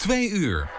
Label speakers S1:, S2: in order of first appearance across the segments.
S1: 2 uur.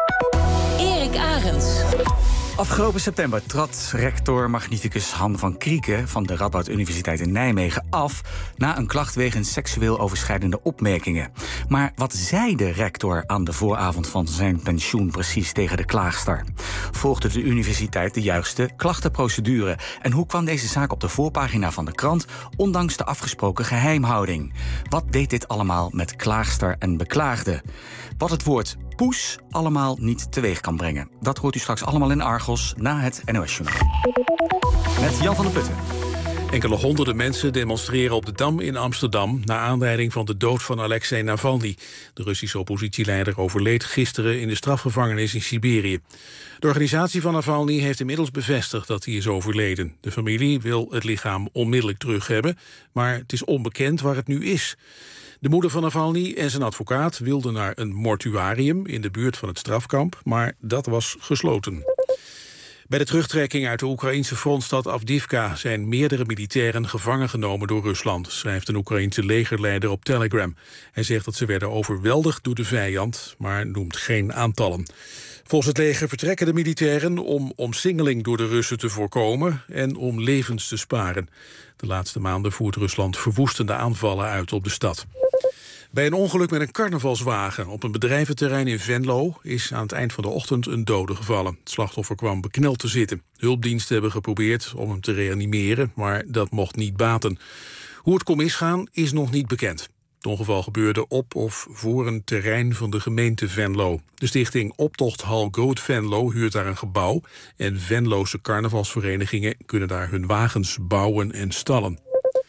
S2: Erik Arends.
S3: Afgelopen september trad rector magnificus Han van Krieken van de Radboud Universiteit in Nijmegen af na een klacht wegens seksueel overschrijdende opmerkingen. Maar wat zei de rector aan de vooravond van zijn pensioen precies tegen de klaagster? Volgde de universiteit de juiste klachtenprocedure? En hoe kwam deze zaak op de voorpagina van de krant, ondanks de afgesproken geheimhouding? Wat deed dit allemaal met klaagster en beklaagde? Wat het woord poes allemaal niet teweeg kan brengen. Dat hoort u straks allemaal in Argos na het NOS-journaal. Met Jan van der Putten.
S4: Enkele honderden mensen demonstreren op de Dam in Amsterdam naar aanleiding van de dood van Alexei Navalny. De Russische oppositieleider overleed gisteren in de strafgevangenis in Siberië. De organisatie van Navalny heeft inmiddels bevestigd dat hij is overleden. De familie wil het lichaam onmiddellijk terug hebben, maar het is onbekend waar het nu is. De moeder van Navalny en zijn advocaat wilden naar een mortuarium in de buurt van het strafkamp, maar dat was gesloten. Bij de terugtrekking uit de Oekraïnse frontstad Avdiivka zijn meerdere militairen gevangen genomen door Rusland, schrijft een Oekraïense legerleider op Telegram. Hij zegt dat ze werden overweldigd door de vijand, maar noemt geen aantallen. Volgens het leger vertrekken de militairen om omsingeling door de Russen te voorkomen en om levens te sparen. De laatste maanden voert Rusland verwoestende aanvallen uit op de stad. Bij een ongeluk met een carnavalswagen op een bedrijventerrein in Venlo is aan het eind van de ochtend een dode gevallen. Het slachtoffer kwam bekneld te zitten. Hulpdiensten hebben geprobeerd om hem te reanimeren, maar dat mocht niet baten. Hoe het kon misgaan is nog niet bekend. Het ongeval gebeurde op of voor een terrein van de gemeente Venlo. De stichting Optochthal Groot Venlo huurt daar een gebouw en Venlose carnavalsverenigingen kunnen daar hun wagens bouwen en stallen.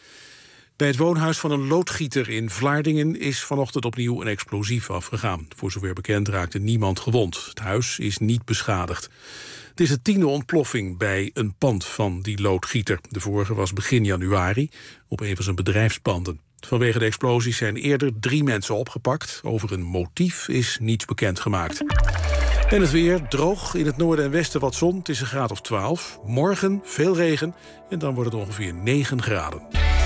S4: Bij het woonhuis van een loodgieter in Vlaardingen is vanochtend opnieuw een explosief afgegaan. Voor zover bekend raakte niemand gewond. Het huis is niet beschadigd. Het is de 10e ontploffing bij een pand van die loodgieter. De vorige was begin januari op een van zijn bedrijfspanden. Vanwege de explosies zijn eerder 3 mensen opgepakt. Over een motief is niets bekendgemaakt. En het weer, droog, in het noorden en westen wat zon. Het is een graad of 12. Morgen veel regen en dan wordt het ongeveer 9 graden.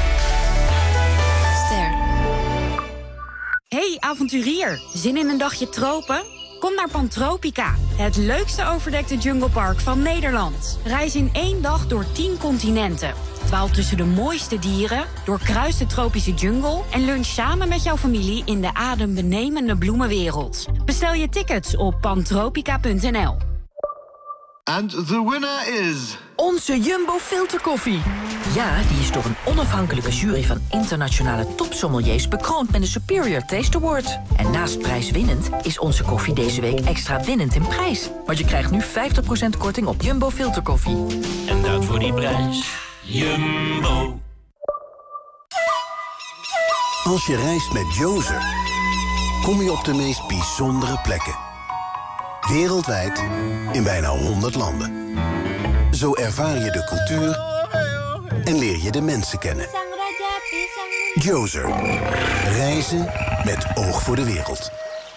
S5: Hey avonturier, zin in een dagje tropen? Kom naar Pantropica, het leukste overdekte junglepark van Nederland. Reis in 1 dag door 10 continenten. Dwaal tussen de mooiste dieren, doorkruis de tropische jungle en lunch samen met jouw familie in de adembenemende bloemenwereld. Bestel je tickets op pantropica.nl.
S6: And the winner is...
S2: Onze Jumbo filterkoffie. Ja, die is door een onafhankelijke jury van internationale topsommeliers bekroond met een Superior Taste Award. En naast prijswinnend is onze koffie deze week extra winnend in prijs. Want je krijgt nu 50% korting op Jumbo filterkoffie.
S7: En dat voor die prijs. Jumbo.
S8: Als je reist met Jozer, kom je op de meest bijzondere plekken. Wereldwijd in bijna 100 landen. Zo ervaar je de cultuur en leer je de mensen kennen. Jozer. Reizen met oog voor de wereld.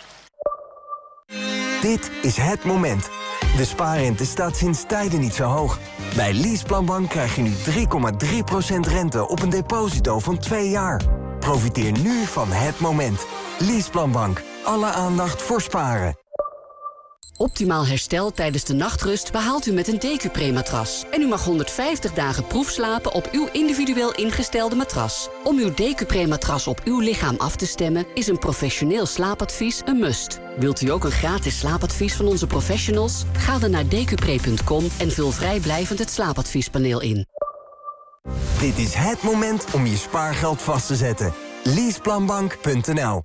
S9: Dit is het moment. De spaarrente staat sinds tijden niet zo hoog. Bij Leaseplanbank krijg je nu 3,3% rente op een deposito van 2 jaar. Profiteer nu van het moment. Leaseplanbank. Alle aandacht voor sparen.
S10: Optimaal herstel tijdens de nachtrust behaalt u met een DQ-Pre-matras. En u mag 150 dagen proefslapen op uw individueel ingestelde matras. Om uw DQ-Pre-matras op uw lichaam af te stemmen is een professioneel slaapadvies een must. Wilt u ook een gratis slaapadvies van onze professionals? Ga dan naar dqpre.com en vul vrijblijvend het slaapadviespaneel in.
S9: Dit is het moment om je spaargeld vast te zetten. Leaseplanbank.nl.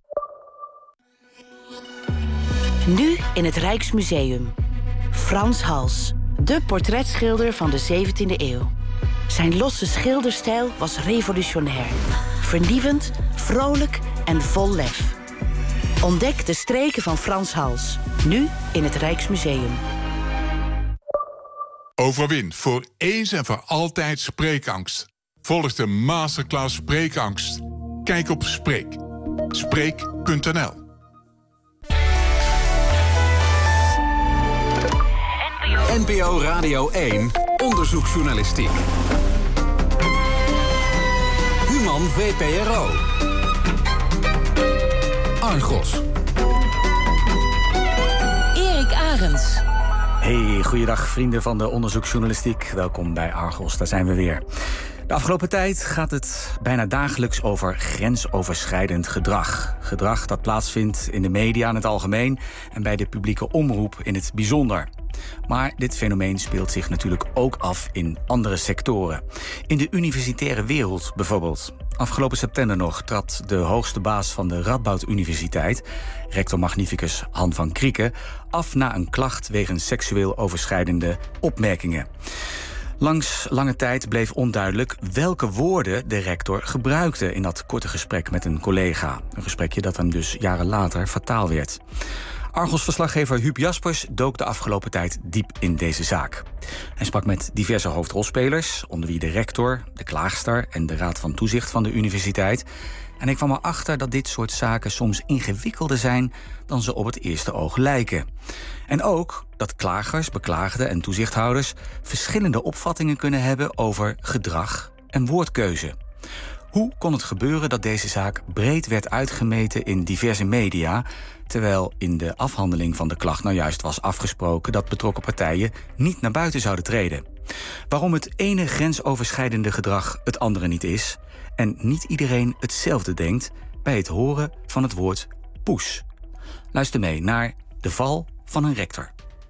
S11: Nu in het Rijksmuseum. Frans Hals, de portretschilder van de 17e eeuw. Zijn losse schilderstijl was revolutionair. Vernieuwend, vrolijk en vol lef. Ontdek de streken van Frans Hals. Nu in het Rijksmuseum.
S12: Overwin voor eens en voor altijd spreekangst. Volg de masterclass Spreekangst. Kijk op Spreek. Spreek.nl.
S1: NPO Radio 1 Onderzoeksjournalistiek. Human VPRO. Argos.
S3: Goeiedag vrienden van de onderzoeksjournalistiek. Welkom bij Argos, daar zijn we weer. De afgelopen tijd gaat het bijna dagelijks over grensoverschrijdend gedrag. Gedrag dat plaatsvindt in de media in het algemeen en bij de publieke omroep in het bijzonder. Maar dit fenomeen speelt zich natuurlijk ook af in andere sectoren. In de universitaire wereld bijvoorbeeld. Afgelopen september nog trad de hoogste baas van de Radboud Universiteit, rector magnificus Han van Krieken, af na een klacht wegens seksueel overschrijdende opmerkingen. Langs lange tijd bleef onduidelijk welke woorden de rector gebruikte in dat korte gesprek met een collega. Een gesprekje dat hem dus jaren later fataal werd. Argos-verslaggever Huub Jaspers dook de afgelopen tijd diep in deze zaak. Hij sprak met diverse hoofdrolspelers, onder wie de rector, de klaagster en de raad van toezicht van de universiteit. En ik kwam erachter dat dit soort zaken soms ingewikkelder zijn dan ze op het eerste oog lijken. En ook dat klagers, beklaagden en toezichthouders verschillende opvattingen kunnen hebben over gedrag en woordkeuze. Hoe kon het gebeuren dat deze zaak breed werd uitgemeten in diverse media, terwijl in de afhandeling van de klacht nou juist was afgesproken dat betrokken partijen niet naar buiten zouden treden? Waarom het ene grensoverschrijdende gedrag het andere niet is en niet iedereen hetzelfde denkt bij het horen van het woord poes? Luister mee naar de val van een rector.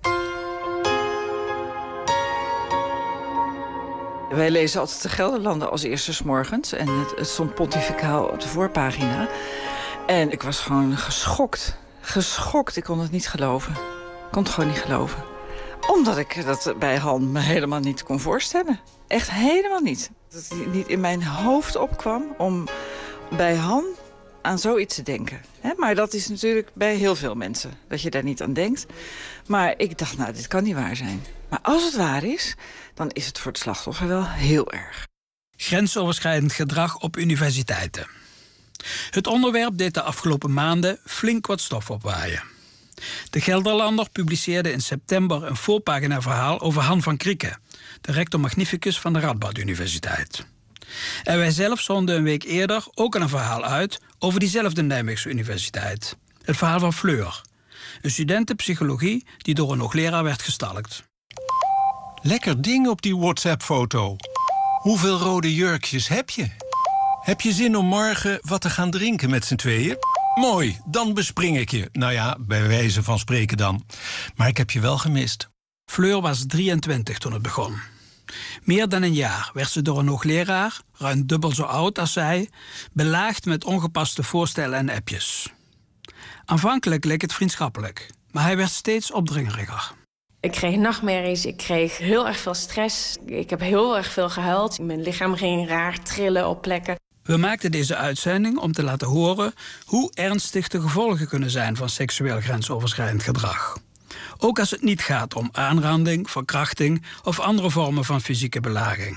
S13: Wij lezen altijd de Gelderlander als eerste 's morgens. En het stond pontificaal op de voorpagina. En ik was gewoon geschokt. Geschokt. Ik kon het niet geloven. Ik kon het gewoon niet geloven. Omdat ik dat bij Han me helemaal niet kon voorstellen. Echt helemaal niet. Dat het niet in mijn hoofd opkwam om bij Han aan zoiets te denken. Maar dat is natuurlijk bij heel veel mensen, dat je daar niet aan denkt. Maar ik dacht, nou, dit kan niet waar zijn. Maar als het waar is, dan is het voor het slachtoffer wel heel erg.
S14: Grensoverschrijdend gedrag op universiteiten. Het onderwerp deed de afgelopen maanden flink wat stof opwaaien. De Gelderlander publiceerde in september een voorpaginaverhaal over Han van Krieken, de rector magnificus van de Radboud Universiteit. En wij zelf zonden een week eerder ook een verhaal uit over diezelfde Nijmeegse universiteit. Het verhaal van Fleur, een studente psychologie die door een hoogleraar werd gestalkt.
S15: Lekker ding op die WhatsApp-foto. Hoeveel rode jurkjes heb je? Heb je zin om morgen wat te gaan drinken met z'n tweeën? Mooi, dan bespring ik je. Nou ja, bij wijze van spreken dan. Maar ik heb je wel gemist.
S14: Fleur was 23 toen het begon. Meer dan een jaar werd ze door een hoogleraar, ruim dubbel zo oud als zij, belaagd met ongepaste voorstellen en appjes. Aanvankelijk leek het vriendschappelijk, maar hij werd steeds opdringeriger.
S16: Ik kreeg nachtmerries, ik kreeg heel erg veel stress. Ik heb heel erg veel gehuild. Mijn lichaam ging raar trillen op plekken.
S14: We maakten deze uitzending om te laten horen hoe ernstig de gevolgen kunnen zijn van seksueel grensoverschrijdend gedrag. Ook als het niet gaat om aanranding, verkrachting of andere vormen van fysieke belaging.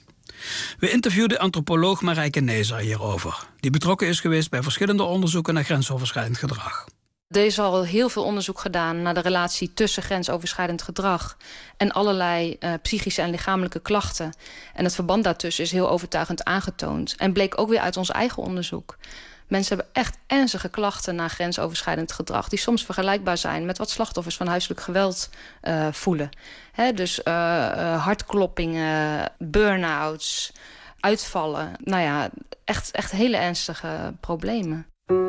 S14: We interviewden antropoloog Marijke Nezer hierover, die betrokken is geweest bij verschillende onderzoeken naar grensoverschrijdend gedrag.
S17: Er is al heel veel onderzoek gedaan naar de relatie tussen grensoverschrijdend gedrag en allerlei psychische en lichamelijke klachten. En het verband daartussen is heel overtuigend aangetoond. En bleek ook weer uit ons eigen onderzoek. Mensen hebben echt ernstige klachten na grensoverschrijdend gedrag, die soms vergelijkbaar zijn met wat slachtoffers van huiselijk geweld voelen. Dus hartkloppingen, burn-outs, uitvallen. Nou ja, echt hele ernstige problemen.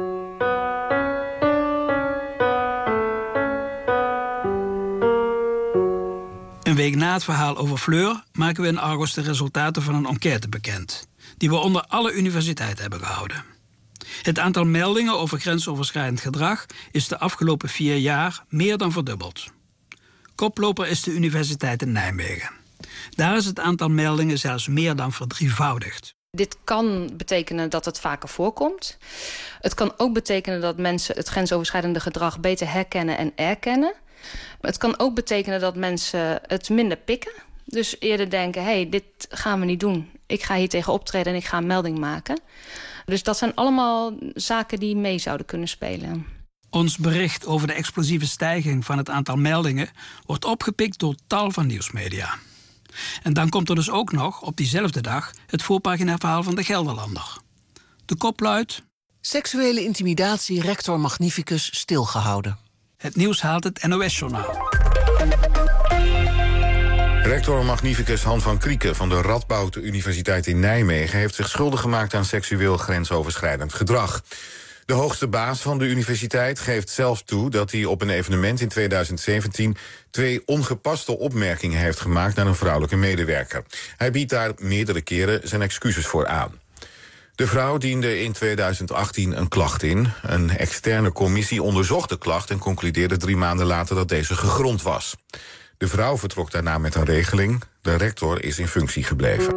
S14: Een week na het verhaal over Fleur maken we in Argos de resultaten van een enquête bekend, die we onder alle universiteiten hebben gehouden. Het aantal meldingen over grensoverschrijdend gedrag is de afgelopen 4 jaar meer dan verdubbeld. Koploper is de Universiteit in Nijmegen. Daar is het aantal meldingen zelfs meer dan verdrievoudigd.
S17: Dit kan betekenen dat het vaker voorkomt. Het kan ook betekenen dat mensen het grensoverschrijdende gedrag beter herkennen en erkennen. Het kan ook betekenen dat mensen het minder pikken. Dus eerder denken, hey, dit gaan we niet doen. Ik ga hier tegen optreden en ik ga een melding maken. Dus dat zijn allemaal zaken die mee zouden kunnen spelen.
S14: Ons bericht over de explosieve stijging van het aantal meldingen wordt opgepikt door tal van nieuwsmedia. En dan komt er dus ook nog op diezelfde dag het voorpaginaverhaal van de Gelderlander. De kop luidt:
S18: seksuele intimidatie rector magnificus stilgehouden.
S14: Het nieuws haalt het NOS-journaal.
S19: Rector magnificus Han van Krieken van de Radboud Universiteit in Nijmegen heeft zich schuldig gemaakt aan seksueel grensoverschrijdend gedrag. De hoogste baas van de universiteit geeft zelfs toe dat hij op een evenement in 2017 2 ongepaste opmerkingen heeft gemaakt naar een vrouwelijke medewerker. Hij biedt daar meerdere keren zijn excuses voor aan. De vrouw diende in 2018 een klacht in. Een externe commissie onderzocht de klacht en concludeerde 3 maanden later dat deze gegrond was. De vrouw vertrok daarna met een regeling. De rector is in functie gebleven.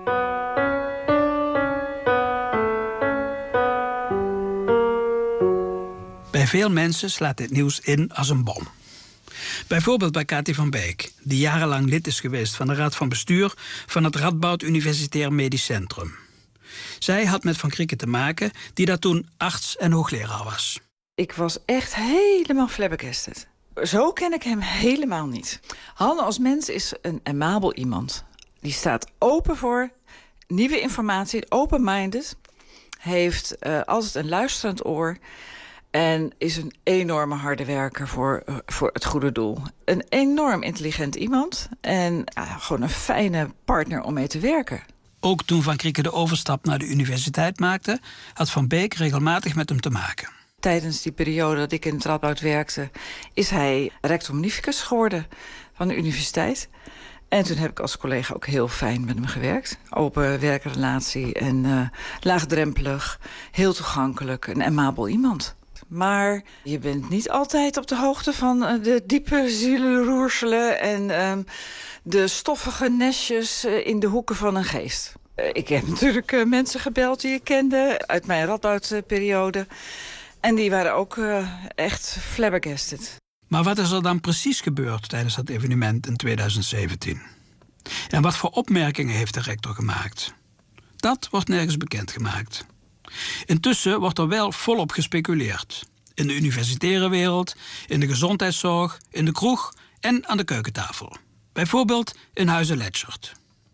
S14: Bij veel mensen slaat dit nieuws in als een bom. Bijvoorbeeld bij Cathy van Beek, die jarenlang lid is geweest van de raad van bestuur van het Radboud Universitair Medisch Centrum. Zij had met Van Krieken te maken, die daar toen arts en hoogleraar was.
S13: Ik was echt helemaal flabbergasted. Zo ken ik hem helemaal niet. Han als mens is een amabel iemand. Die staat open voor nieuwe informatie, open-minded. Heeft altijd een luisterend oor. En is een enorme harde werker voor het goede doel. Een enorm intelligent iemand. En gewoon een fijne partner om mee te werken.
S14: Ook toen Van Krieken de overstap naar de universiteit maakte, had Van Beek regelmatig met hem te maken.
S13: Tijdens die periode dat ik in het Radboud werkte, is hij rector magnificus geworden van de universiteit. En toen heb ik als collega ook heel fijn met hem gewerkt. Open werkrelatie en laagdrempelig, heel toegankelijk, een amabel iemand. Maar je bent niet altijd op de hoogte van de diepe zielenroerselen en de stoffige nestjes in de hoeken van een geest. Ik heb natuurlijk mensen gebeld die ik kende uit mijn Radboud-periode. En die waren ook echt flabbergasted.
S14: Maar wat is er dan precies gebeurd tijdens dat evenement in 2017? En wat voor opmerkingen heeft de rector gemaakt? Dat wordt nergens bekendgemaakt. Intussen wordt er wel volop gespeculeerd. In de universitaire wereld, in de gezondheidszorg, in de kroeg en aan de keukentafel. Bijvoorbeeld in Huize Letschert.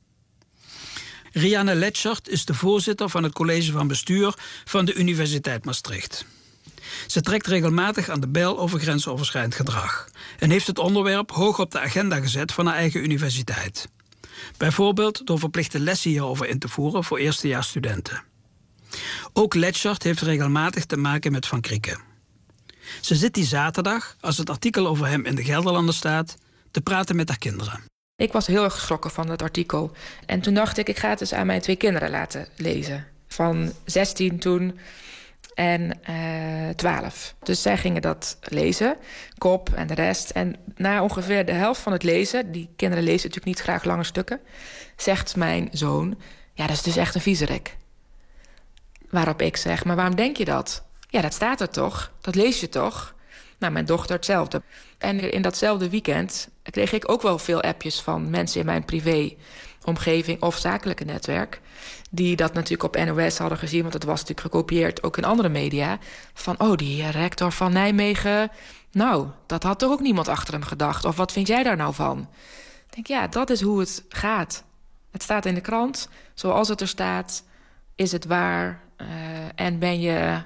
S14: Rianne Letschert is de voorzitter van het college van bestuur van de Universiteit Maastricht. Ze trekt regelmatig aan de bel over grensoverschrijdend gedrag en heeft het onderwerp hoog op de agenda gezet van haar eigen universiteit. Bijvoorbeeld door verplichte lessen hierover in te voeren voor eerstejaarsstudenten. Ook Letschert heeft regelmatig te maken met Van Krieken. Ze zit die zaterdag, als het artikel over hem in de Gelderlander staat, te praten met haar kinderen.
S20: Ik was heel erg geschrokken van dat artikel. En toen dacht ik ga het eens aan mijn 2 kinderen laten lezen. Van 16 toen en 12. Dus zij gingen dat lezen, kop en de rest. En na ongeveer de helft van het lezen, die kinderen lezen natuurlijk niet graag lange stukken, zegt mijn zoon, ja, dat is dus echt een viezerik. Waarop ik zeg, maar waarom denk je dat? Ja, dat staat er toch? Dat lees je toch? Nou, mijn dochter hetzelfde. En in datzelfde weekend kreeg ik ook wel veel appjes van mensen in mijn privéomgeving of zakelijke netwerk, die dat natuurlijk op NOS hadden gezien, want het was natuurlijk gekopieerd ook in andere media, van die rector van Nijmegen, nou, dat had toch ook niemand achter hem gedacht. Of wat vind jij daar nou van? Ik denk, ja, dat is hoe het gaat. Het staat in de krant, zoals het er staat, is het waar en ben je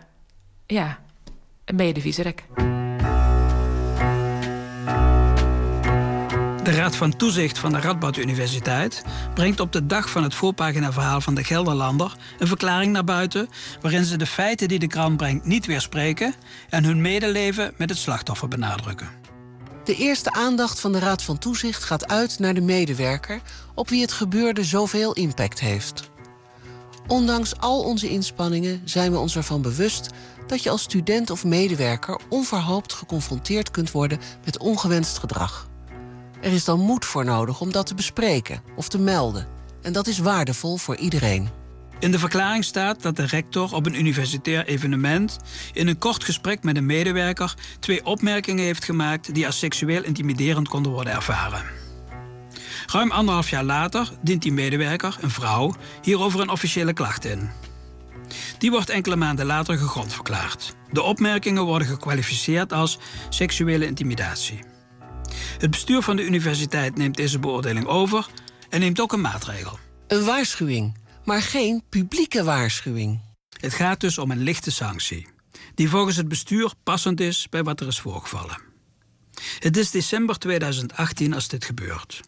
S20: de viezerik.
S14: De Raad van Toezicht van de Radboud Universiteit brengt op de dag van het voorpaginaverhaal van de Gelderlander een verklaring naar buiten waarin ze de feiten die de krant brengt niet weerspreken en hun medeleven met het slachtoffer benadrukken.
S18: De eerste aandacht van de Raad van Toezicht gaat uit naar de medewerker op wie het gebeurde zoveel impact heeft. Ondanks al onze inspanningen zijn we ons ervan bewust dat je als student of medewerker onverhoopt geconfronteerd kunt worden met ongewenst gedrag. Er is dan moed voor nodig om dat te bespreken of te melden. En dat is waardevol voor iedereen.
S14: In de verklaring staat dat de rector op een universitair evenement in een kort gesprek met een medewerker 2 opmerkingen heeft gemaakt die als seksueel intimiderend konden worden ervaren. Ruim 1,5 jaar later dient die medewerker, een vrouw, hierover een officiële klacht in. Die wordt enkele maanden later gegrond verklaard. De opmerkingen worden gekwalificeerd als seksuele intimidatie. Het bestuur van de universiteit neemt deze beoordeling over en neemt ook een maatregel.
S18: Een waarschuwing, maar geen publieke waarschuwing.
S14: Het gaat dus om een lichte sanctie, die volgens het bestuur passend is bij wat er is voorgevallen. Het is december 2018 als dit gebeurt.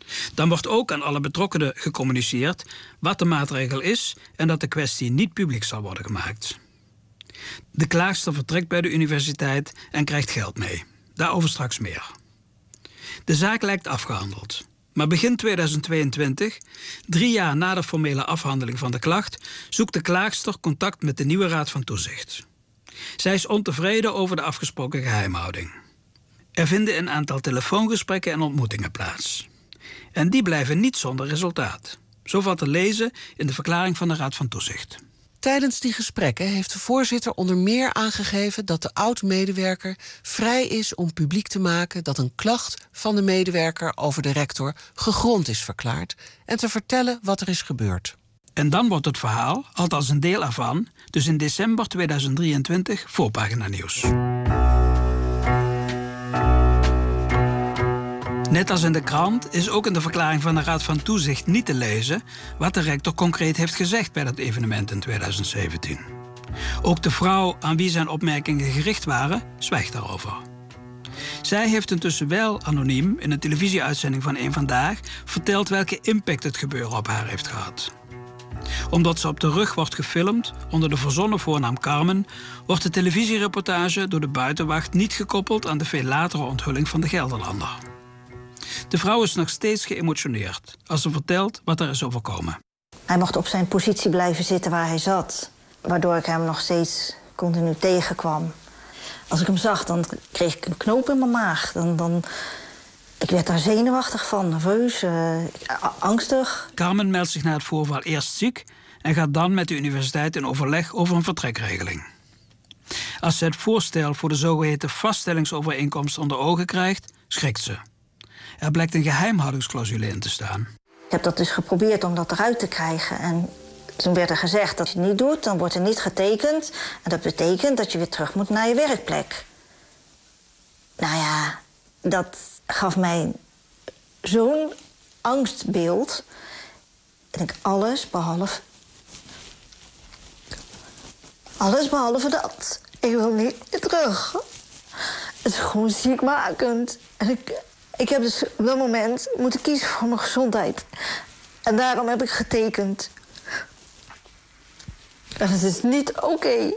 S14: Dan wordt ook aan alle betrokkenen gecommuniceerd wat de maatregel is en dat de kwestie niet publiek zal worden gemaakt. De klaagster vertrekt bij de universiteit en krijgt geld mee. Daarover straks meer. De zaak lijkt afgehandeld. Maar begin 2022, 3 jaar na de formele afhandeling van de klacht, zoekt de klaagster contact met de nieuwe Raad van Toezicht. Zij is ontevreden over de afgesproken geheimhouding. Er vinden een aantal telefoongesprekken en ontmoetingen plaats. En die blijven niet zonder resultaat. Zo valt te lezen in de verklaring van de Raad van Toezicht.
S18: Tijdens die gesprekken heeft de voorzitter onder meer aangegeven dat de oud-medewerker vrij is om publiek te maken dat een klacht van de medewerker over de rector gegrond is verklaard en te vertellen wat er is gebeurd.
S14: En dan wordt het verhaal, althans een deel ervan, dus in december 2023 voorpagina nieuws. Net als in de krant is ook in de verklaring van de Raad van Toezicht niet te lezen wat de rector concreet heeft gezegd bij dat evenement in 2017. Ook de vrouw aan wie zijn opmerkingen gericht waren, zwijgt daarover. Zij heeft intussen wel anoniem in een televisieuitzending van Eén Vandaag verteld welke impact het gebeuren op haar heeft gehad. Omdat ze op de rug wordt gefilmd onder de verzonnen voornaam Carmen, wordt de televisiereportage door de buitenwacht niet gekoppeld aan de veel latere onthulling van de Gelderlander. De vrouw is nog steeds geëmotioneerd als ze vertelt wat er is overkomen.
S21: Hij mocht op zijn positie blijven zitten waar hij zat, waardoor ik hem nog steeds continu tegenkwam. Als ik hem zag, dan kreeg ik een knoop in mijn maag. Ik werd daar zenuwachtig van, nerveus, angstig.
S14: Carmen meldt zich na het voorval eerst ziek en gaat dan met de universiteit in overleg over een vertrekregeling. Als ze het voorstel voor de zogeheten vaststellingsovereenkomst onder ogen krijgt, schrikt ze. Er blijkt een geheimhoudingsclausule in te staan.
S21: Ik heb dat dus geprobeerd om dat eruit te krijgen. En toen werd er gezegd dat je het niet doet, dan wordt er niet getekend. En dat betekent dat je weer terug moet naar je werkplek. Nou ja, dat gaf mij zo'n angstbeeld. Ik denk, alles behalve dat. Ik wil niet meer terug. Het is gewoon ziekmakend. En ik heb dus op dat moment moeten kiezen voor mijn gezondheid. En daarom heb ik getekend. En het is niet oké.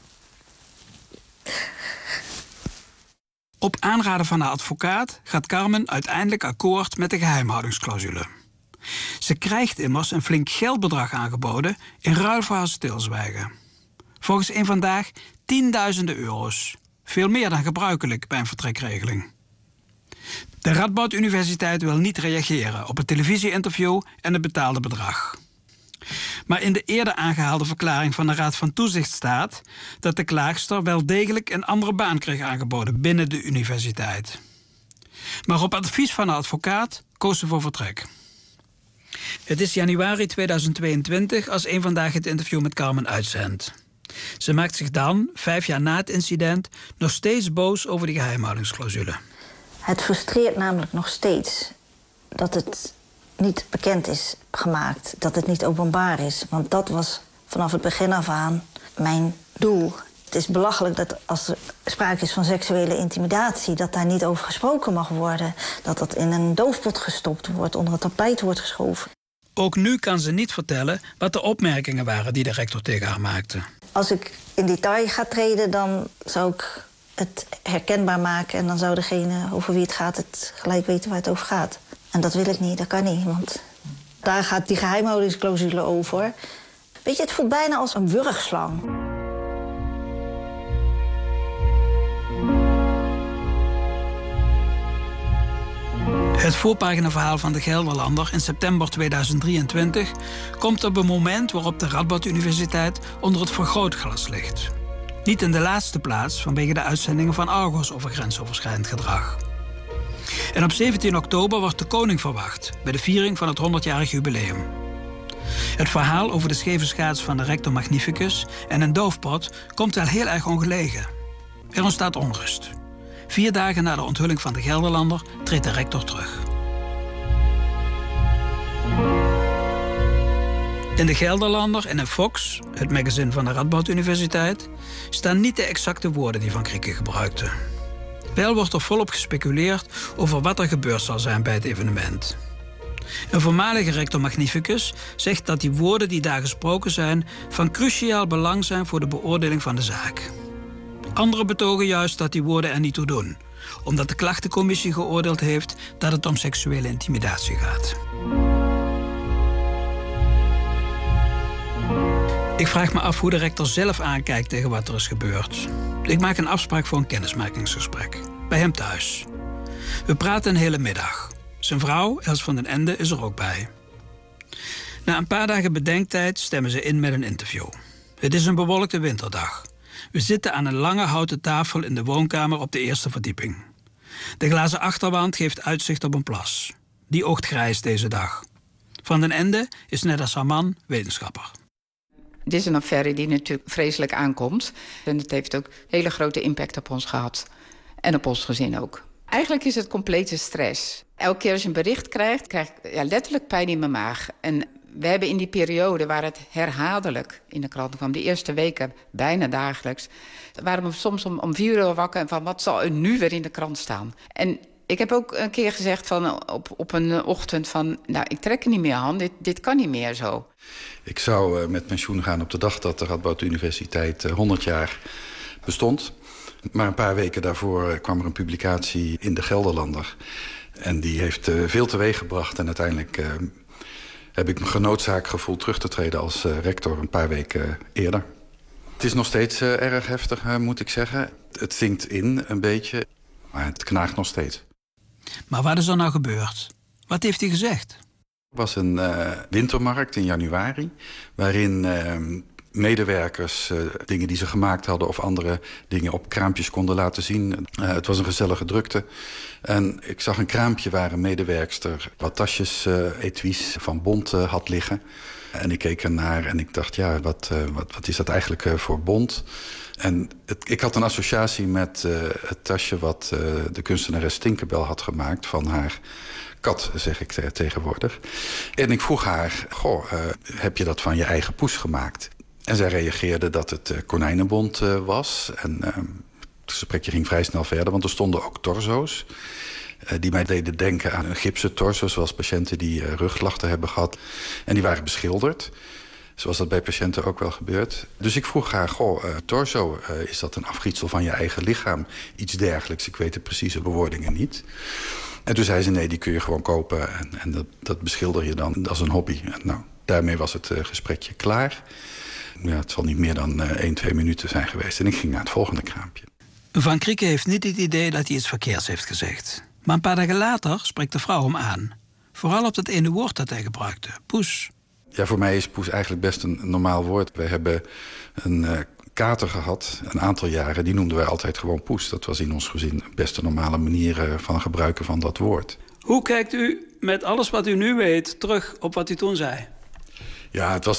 S14: Op aanraden van haar advocaat gaat Carmen uiteindelijk akkoord met de geheimhoudingsclausule. Ze krijgt immers een flink geldbedrag aangeboden in ruil voor haar stilzwijgen. Volgens Eén Vandaag tienduizenden euro's. Veel meer dan gebruikelijk bij een vertrekregeling. De Radboud Universiteit wil niet reageren op het televisieinterview en het betaalde bedrag. Maar in de eerder aangehaalde verklaring van de Raad van Toezicht staat dat de klaagster wel degelijk een andere baan kreeg aangeboden binnen de universiteit. Maar op advies van de advocaat koos ze voor vertrek. Het is januari 2022 als Eén Vandaag het interview met Carmen uitzendt. Ze maakt zich dan, 5 jaar na het incident, nog steeds boos over die geheimhoudingsclausule.
S21: Het frustreert namelijk nog steeds dat het niet bekend is gemaakt. Dat het niet openbaar is. Want dat was vanaf het begin af aan mijn doel. Het is belachelijk dat als er sprake is van seksuele intimidatie, dat daar niet over gesproken mag worden. Dat dat in een doofpot gestopt wordt, onder het tapijt wordt geschoven.
S14: Ook nu kan ze niet vertellen wat de opmerkingen waren die de rector tegen haar maakte.
S21: Als ik in detail ga treden, dan zou ik het herkenbaar maken. En dan zou degene over wie het gaat het gelijk weten waar het over gaat. En dat wil ik niet, dat kan niet, want daar gaat die geheimhoudingsclausule over. Weet je, het voelt bijna als een wurgslang.
S14: Het voorpaginaverhaal van de Gelderlander in september 2023 komt op een moment waarop de Radboud Universiteit onder het vergrootglas ligt. Niet in de laatste plaats vanwege de uitzendingen van Argos over grensoverschrijdend gedrag. En op 17 oktober wordt de koning verwacht bij de viering van het 100-jarig jubileum. Het verhaal over de scheve schaats van de rector magnificus en een doofpot komt wel heel erg ongelegen. Er ontstaat onrust. 4 dagen na de onthulling van de Gelderlander treedt de rector terug. In de Gelderlander en in Fox, het magazine van de Radboud Universiteit, staan niet de exacte woorden die Van Krieken gebruikte. Wel wordt er volop gespeculeerd over wat er gebeurd zal zijn bij het evenement. Een voormalige rector magnificus zegt dat die woorden die daar gesproken zijn van cruciaal belang zijn voor de beoordeling van de zaak. Anderen betogen juist dat die woorden er niet toe doen, omdat de klachtencommissie geoordeeld heeft dat het om seksuele intimidatie gaat. Ik vraag me af hoe de rector zelf aankijkt tegen wat er is gebeurd. Ik maak een afspraak voor een kennismakingsgesprek. Bij hem thuis. We praten een hele middag. Zijn vrouw, Els van den Ende, is er ook bij. Na een paar dagen bedenktijd stemmen ze in met een interview. Het is een bewolkte winterdag. We zitten aan een lange houten tafel in de woonkamer op de eerste verdieping. De glazen achterwand geeft uitzicht op een plas. Die oogt grijs deze dag. Van den Ende is net als haar man wetenschapper.
S4: Dit is een affaire die natuurlijk vreselijk aankomt. En het heeft ook hele grote impact op ons gehad. En op ons gezin ook. Eigenlijk is het complete stress. Elke keer als je een bericht krijgt, krijg ik letterlijk pijn in mijn maag. En we hebben in die periode waar het herhaaldelijk in de krant kwam, de eerste weken bijna dagelijks, waren we soms om 4 uur wakker en van wat zal er nu weer in de krant staan? En ik heb ook een keer gezegd van, op een ochtend van, nou, ik trek er niet meer aan, dit kan niet meer zo.
S22: Ik zou met pensioen gaan op de dag dat de Radboud Universiteit 100 jaar bestond. Maar een paar weken daarvoor kwam er een publicatie in de Gelderlander. En die heeft veel teweeg gebracht. En uiteindelijk heb ik me genoodzaakt gevoeld terug te treden als rector een paar weken eerder. Het is nog steeds erg heftig, moet ik zeggen. Het zinkt in een beetje, maar het knaagt nog steeds.
S14: Maar wat is er nou gebeurd? Wat heeft hij gezegd?
S22: Er was een wintermarkt in januari, waarin medewerkers dingen die ze gemaakt hadden of andere dingen op kraampjes konden laten zien. Het was een gezellige drukte. En ik zag een kraampje waar een medewerkster wat tasjes, etuis van Bond had liggen. En ik keek ernaar en ik dacht, ja, wat is dat eigenlijk voor Bond? En ik had een associatie met het tasje wat de kunstenares Tinkerbell had gemaakt van haar kat, zeg ik tegenwoordig. En ik vroeg haar, heb je dat van je eigen poes gemaakt? En zij reageerde dat het konijnenbont was. En het gesprekje ging vrij snel verder, want er stonden ook torso's die mij deden denken aan een gipsen torso, zoals patiënten die rugklachten hebben gehad. En die waren beschilderd, zoals dat bij patiënten ook wel gebeurt. Dus ik vroeg haar, torso, is dat een afgietsel van je eigen lichaam? Iets dergelijks, ik weet de precieze bewoordingen niet. En toen zei ze, nee, die kun je gewoon kopen en dat beschilder je dan als een hobby. En nou, daarmee was het gesprekje klaar. Ja, het zal niet meer dan 1-2 minuten zijn geweest. En ik ging naar het volgende kraampje.
S14: Van Krieken heeft niet het idee dat hij iets verkeerds heeft gezegd. Maar een paar dagen later spreekt de vrouw hem aan. Vooral op dat ene woord dat hij gebruikte, poes.
S22: Ja, voor mij is poes eigenlijk best een normaal woord. We hebben een kater gehad, een aantal jaren. Die noemden wij altijd gewoon poes. Dat was in ons gezin best een normale manier van gebruiken van dat woord.
S14: Hoe kijkt u met alles wat u nu weet terug op wat u toen zei?
S22: Ja, het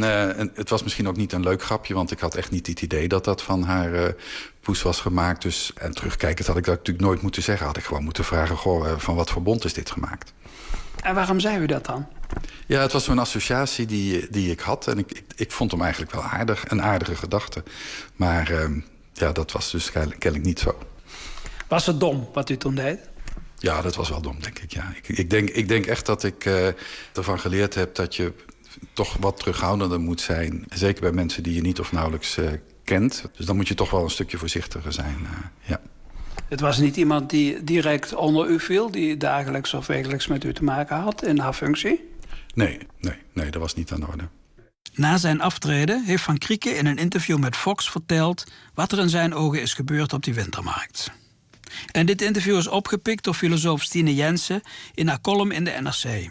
S22: was misschien ook niet een leuk grapje, want ik had echt niet het idee dat dat van haar poes was gemaakt. Dus, en terugkijkend had ik dat natuurlijk nooit moeten zeggen. Had ik gewoon moeten vragen, van wat voor bont is dit gemaakt?
S14: En waarom zei u dat dan?
S22: Ja, het was zo'n associatie die ik had. En ik vond hem eigenlijk wel aardig, een aardige gedachte. Maar ja, dat was dus kennelijk niet zo.
S14: Was het dom wat u toen deed?
S22: Ja, dat was wel dom, denk ik. Ja. Ik denk echt dat ik ervan geleerd heb dat je toch wat terughoudender moet zijn. Zeker bij mensen die je niet of nauwelijks kent. Dus dan moet je toch wel een stukje voorzichtiger zijn. Ja.
S14: Het was niet iemand die direct onder u viel, die dagelijks of wekelijks met u te maken had in haar functie?
S22: Nee, dat was niet aan de orde.
S14: Na zijn aftreden heeft Van Krieken in een interview met Fox verteld wat er in zijn ogen is gebeurd op die wintermarkt. En dit interview is opgepikt door filosoof Stine Jensen in haar column in de NRC.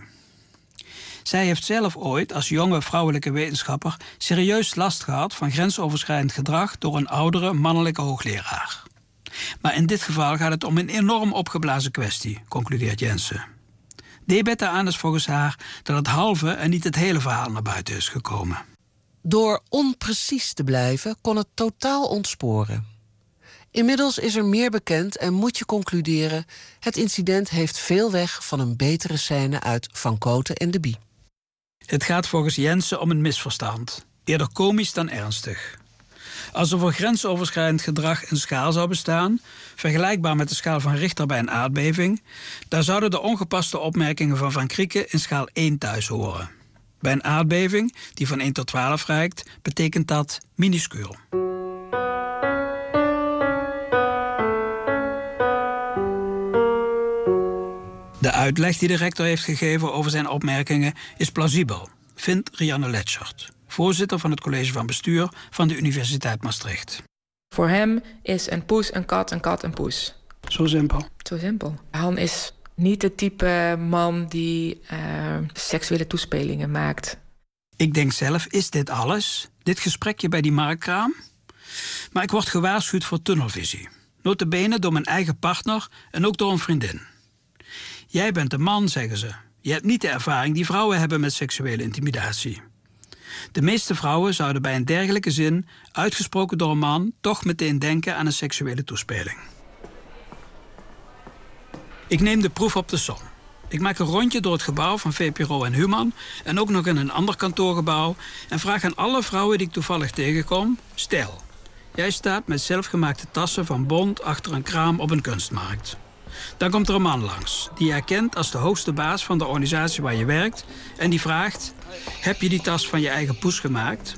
S14: Zij heeft zelf ooit als jonge vrouwelijke wetenschapper serieus last gehad van grensoverschrijdend gedrag door een oudere mannelijke hoogleraar. Maar in dit geval gaat het om een enorm opgeblazen kwestie, concludeert Jensen. Debet daaraan is volgens haar dat het halve en niet het hele verhaal naar buiten is gekomen.
S18: Door onprecies te blijven kon het totaal ontsporen. Inmiddels is er meer bekend en moet je concluderen: het incident heeft veel weg van een betere scène uit Van Kooten en de Bie.
S14: Het gaat volgens Jensen om een misverstand. Eerder komisch dan ernstig. Als er voor grensoverschrijdend gedrag een schaal zou bestaan, vergelijkbaar met de schaal van Richter bij een aardbeving, daar zouden de ongepaste opmerkingen van Van Krieken in schaal 1 thuis horen. Bij een aardbeving die van 1 tot 12 reikt, betekent dat minuscuul. De uitleg die de rector heeft gegeven over zijn opmerkingen is plausibel, vindt Rianne Letschert, voorzitter van het college van bestuur van de Universiteit Maastricht.
S20: Voor hem is een poes een kat, een kat een poes.
S14: Zo simpel.
S20: Zo simpel. Han is niet de type man die seksuele toespelingen maakt.
S14: Ik denk zelf, is dit alles? Dit gesprekje bij die marktkraam? Maar ik word gewaarschuwd voor tunnelvisie. Nota bene door mijn eigen partner en ook door een vriendin. Jij bent een man, zeggen ze. Je hebt niet de ervaring die vrouwen hebben met seksuele intimidatie. De meeste vrouwen zouden bij een dergelijke zin, uitgesproken door een man, toch meteen denken aan een seksuele toespeling. Ik neem de proef op de som. Ik maak een rondje door het gebouw van VPRO en Human en ook nog in een ander kantoorgebouw en vraag aan alle vrouwen die ik toevallig tegenkom: stel, jij staat met zelfgemaakte tassen van Bond achter een kraam op een kunstmarkt. Dan komt er een man langs, die je herkent als de hoogste baas van de organisatie waar je werkt en die vraagt: heb je die tas van je eigen poes gemaakt?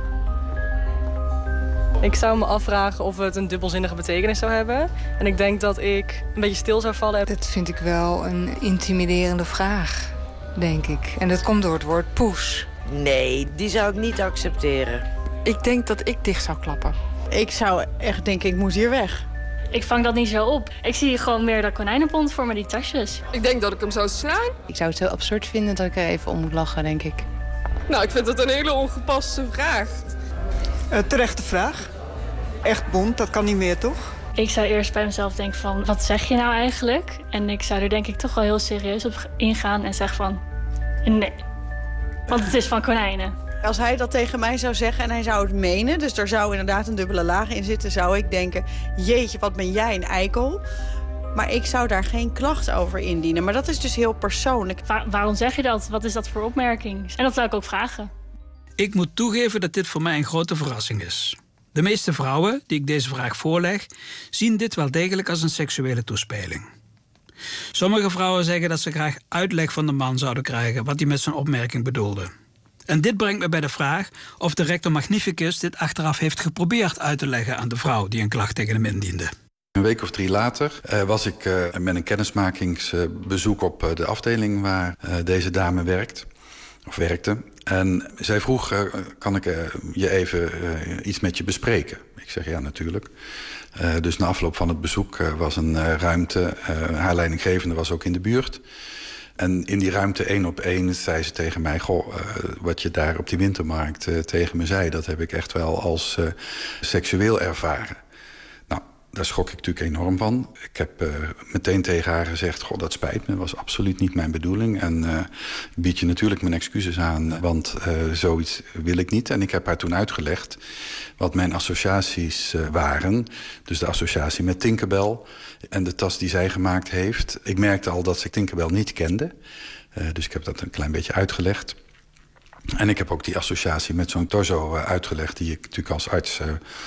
S5: Ik zou me afvragen of het een dubbelzinnige betekenis zou hebben. En ik denk dat ik een beetje stil zou vallen.
S6: Dat vind ik wel een intimiderende vraag, denk ik. En dat komt door het woord poes.
S23: Nee, die zou ik niet accepteren.
S6: Ik denk dat ik dicht zou klappen.
S24: Ik zou echt denken, ik moet hier weg.
S25: Ik vang dat niet zo op. Ik zie gewoon meer dat konijnenpont voor me, die tasjes.
S26: Ik denk dat ik hem zou slaan.
S6: Ik zou het zo absurd vinden dat ik er even om moet lachen, denk ik.
S26: Nou, ik vind dat een hele ongepaste vraag.
S27: Terechte vraag. Echt Bond, dat kan niet meer, toch?
S25: Ik zou eerst bij mezelf denken van, wat zeg je nou eigenlijk? En ik zou er denk ik toch wel heel serieus op ingaan en zeggen van, nee. Want het is van konijnen.
S24: Als hij dat tegen mij zou zeggen en hij zou het menen, dus er zou inderdaad een dubbele laag in zitten, zou ik denken, jeetje, wat ben jij een eikel. Maar ik zou daar geen klacht over indienen. Maar dat is dus heel persoonlijk.
S25: Waarom zeg je dat? Wat is dat voor opmerking? En dat zou ik ook vragen.
S14: Ik moet toegeven dat dit voor mij een grote verrassing is. De meeste vrouwen die ik deze vraag voorleg, zien dit wel degelijk als een seksuele toespeling. Sommige vrouwen zeggen dat ze graag uitleg van de man zouden krijgen wat hij met zijn opmerking bedoelde. En dit brengt me bij de vraag of de rector magnificus dit achteraf heeft geprobeerd uit te leggen aan de vrouw die een klacht tegen hem indiende.
S22: Een week of 3 later was ik met een kennismakingsbezoek op de afdeling waar deze dame werkte. En zij vroeg, kan ik je even iets met je bespreken? Ik zeg, ja, natuurlijk. Dus na afloop van het bezoek was een ruimte. Haar leidinggevende was ook in de buurt. En in die ruimte 1 op 1 zei ze tegen mij, goh, wat je daar op die wintermarkt tegen me zei, dat heb ik echt wel als seksueel ervaren. Daar schrok ik natuurlijk enorm van. Ik heb meteen tegen haar gezegd, goh, dat spijt me, dat was absoluut niet mijn bedoeling. En ik bied je natuurlijk mijn excuses aan, want zoiets wil ik niet. En ik heb haar toen uitgelegd wat mijn associaties waren. Dus de associatie met Tinkerbell en de tas die zij gemaakt heeft. Ik merkte al dat ze Tinkerbell niet kende. Dus ik heb dat een klein beetje uitgelegd. En ik heb ook die associatie met zo'n torso uitgelegd, die ik natuurlijk als arts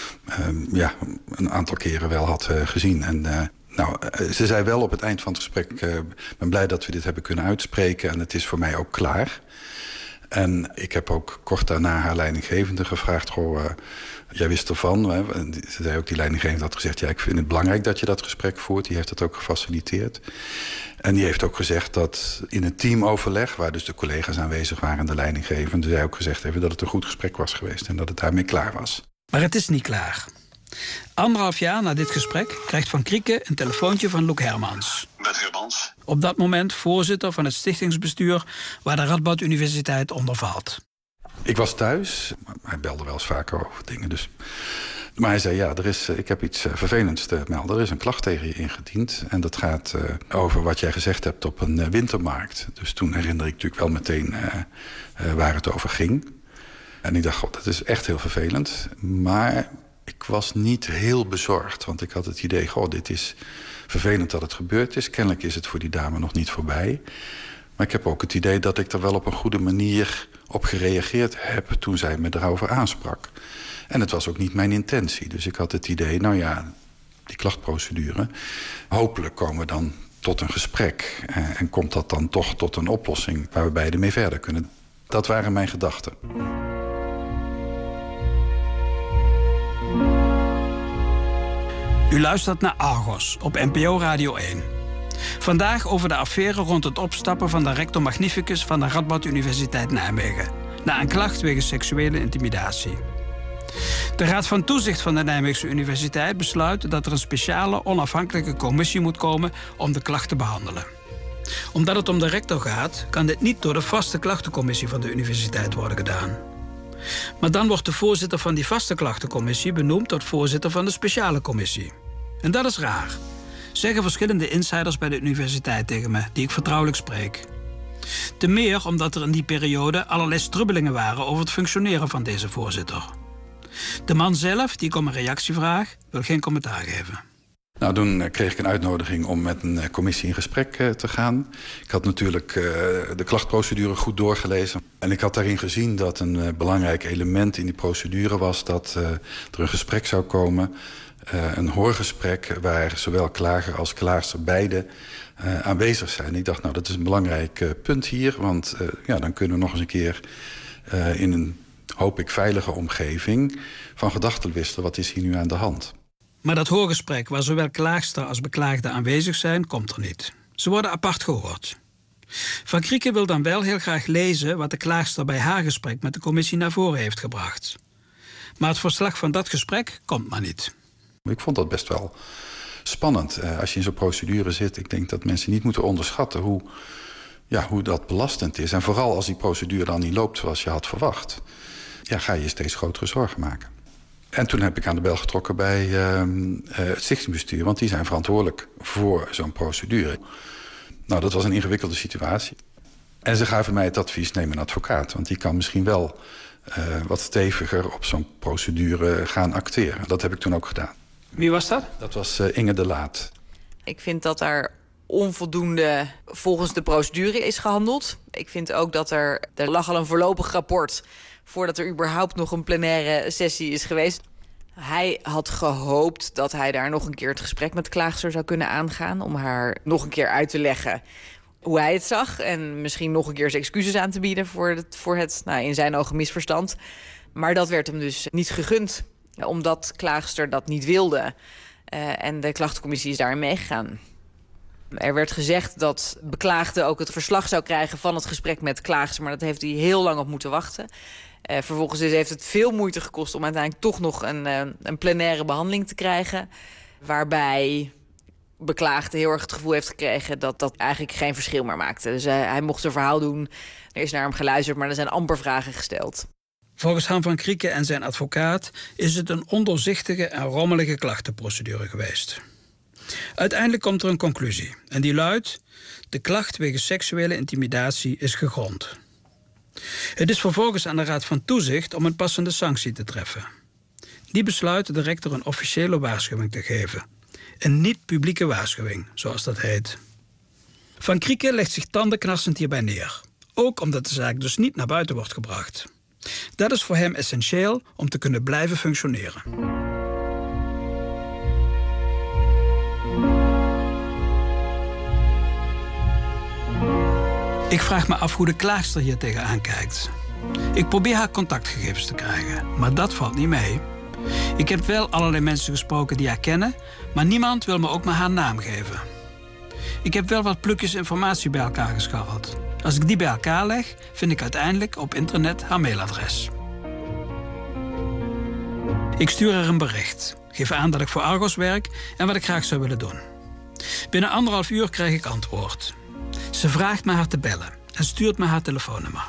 S22: een aantal keren wel had gezien. En ze zei wel op het eind van het gesprek, ik ben blij dat we dit hebben kunnen uitspreken en het is voor mij ook klaar. En ik heb ook kort daarna haar leidinggevende gevraagd, goh, jij wist ervan. Hè? Ze zei ook, die leidinggevende had gezegd, ja, ik vind het belangrijk dat je dat gesprek voert. Die heeft dat ook gefaciliteerd. En die heeft ook gezegd dat in het teamoverleg, waar dus de collega's aanwezig waren en de leidinggevende, zij ook gezegd hebben dat het een goed gesprek was geweest en dat het daarmee klaar was.
S14: Maar het is niet klaar. 1,5 jaar na dit gesprek krijgt Van Krieken een telefoontje van Loek Hermans.
S28: Met Hermans.
S14: Op dat moment voorzitter van het stichtingsbestuur waar de Radboud Universiteit onder valt.
S22: Ik was thuis. Hij belde wel eens vaker over dingen. Dus. Maar hij zei, ja, ik heb iets vervelends te melden. Er is een klacht tegen je ingediend. En dat gaat over wat jij gezegd hebt op een wintermarkt. Dus toen herinner ik natuurlijk wel meteen waar het over ging. En ik dacht, god, dat is echt heel vervelend. Maar ik was niet heel bezorgd. Want ik had het idee, goh, dit is vervelend dat het gebeurd is. Kennelijk is het voor die dame nog niet voorbij. Maar ik heb ook het idee dat ik er wel op een goede manier op gereageerd heb toen zij me erover aansprak. En het was ook niet mijn intentie. Dus ik had het idee, nou ja, die klachtprocedure, hopelijk komen we dan tot een gesprek. En komt dat dan toch tot een oplossing waar we beiden mee verder kunnen. Dat waren mijn gedachten.
S14: U luistert naar Argos op NPO Radio 1. Vandaag over de affaire rond het opstappen van de rector magnificus van de Radboud Universiteit Nijmegen. Na een klacht wegens seksuele intimidatie. De Raad van Toezicht van de Nijmeegse Universiteit besluit dat er een speciale onafhankelijke commissie moet komen om de klacht te behandelen. Omdat het om de rector gaat, kan dit niet door de vaste klachtencommissie van de universiteit worden gedaan. Maar dan wordt de voorzitter van die vaste klachtencommissie benoemd tot voorzitter van de speciale commissie. En dat is raar, zeggen verschillende insiders bij de universiteit tegen me, die ik vertrouwelijk spreek. Te meer omdat er in die periode allerlei strubbelingen waren over het functioneren van deze voorzitter. De man zelf, die ik om een reactie vraag, wil geen commentaar geven.
S22: Nou, toen kreeg ik een uitnodiging om met een commissie in gesprek te gaan. Ik had natuurlijk de klachtprocedure goed doorgelezen. En ik had daarin gezien dat een belangrijk element in die procedure was dat er een gesprek zou komen. Een hoorgesprek waar zowel klager als klaagster beide aanwezig zijn. Ik dacht, nou, dat is een belangrijk punt hier. Want dan kunnen we nog eens een keer in een, hoop ik, veilige omgeving van gedachten wisselen. Wat is hier nu aan de hand?
S14: Maar dat hoorgesprek waar zowel klaagster als beklaagde aanwezig zijn, komt er niet. Ze worden apart gehoord. Van Krieken wil dan wel heel graag lezen wat de klaagster bij haar gesprek met de commissie naar voren heeft gebracht. Maar het verslag van dat gesprek komt maar niet.
S22: Ik vond dat best wel spannend als je in zo'n procedure zit. Ik denk dat mensen niet moeten onderschatten hoe dat belastend is. En vooral als die procedure dan niet loopt zoals je had verwacht. Ja, ga je steeds grotere zorgen maken. En toen heb ik aan de bel getrokken bij het stichtingsbestuur. Want die zijn verantwoordelijk voor zo'n procedure. Nou, dat was een ingewikkelde situatie. En ze gaven mij het advies, neem een advocaat. Want die kan misschien wel wat steviger op zo'n procedure gaan acteren. Dat heb ik toen ook gedaan.
S14: Wie was dat?
S22: Dat was Inge de Laat.
S2: Ik vind dat er onvoldoende volgens de procedure is gehandeld. Ik vind ook dat er lag al een voorlopig rapport voordat er überhaupt nog een plenaire sessie is geweest. Hij had gehoopt dat hij daar nog een keer het gesprek met de klaagster zou kunnen aangaan, om haar nog een keer uit te leggen hoe hij het zag en misschien nog een keer zijn excuses aan te bieden voor het in zijn ogen misverstand. Maar dat werd hem dus niet gegund, omdat klaagster dat niet wilde. En de klachtencommissie is daarin meegegaan. Er werd gezegd dat beklaagde ook het verslag zou krijgen van het gesprek met klaagster, maar dat heeft hij heel lang op moeten wachten. Vervolgens heeft het veel moeite gekost om uiteindelijk toch nog een plenaire behandeling te krijgen, waarbij beklaagde heel erg het gevoel heeft gekregen dat dat eigenlijk geen verschil meer maakte. Dus hij mocht zijn verhaal doen, er is naar hem geluisterd, maar er zijn amper vragen gesteld.
S14: Volgens Han van Krieken en zijn advocaat is het een ondoorzichtige en rommelige klachtenprocedure geweest. Uiteindelijk komt er een conclusie en die luidt: de klacht wegens seksuele intimidatie is gegrond. Het is vervolgens aan de Raad van Toezicht om een passende sanctie te treffen. Die besluit de rector een officiële waarschuwing te geven. Een niet-publieke waarschuwing, zoals dat heet. Van Krieken legt zich tandenknarsend hierbij neer. Ook omdat de zaak dus niet naar buiten wordt gebracht. Dat is voor hem essentieel om te kunnen blijven functioneren. Ik vraag me af hoe de klaagster hier tegenaan kijkt. Ik probeer haar contactgegevens te krijgen, maar dat valt niet mee. Ik heb wel allerlei mensen gesproken die haar kennen, maar niemand wil me ook maar haar naam geven. Ik heb wel wat plukjes informatie bij elkaar gescharreld. Als ik die bij elkaar leg, vind ik uiteindelijk op internet haar mailadres. Ik stuur haar een bericht, geef aan dat ik voor Argos werk en wat ik graag zou willen doen. Binnen 1,5 uur krijg ik antwoord. Ze vraagt me haar te bellen en stuurt me haar telefoonnummer.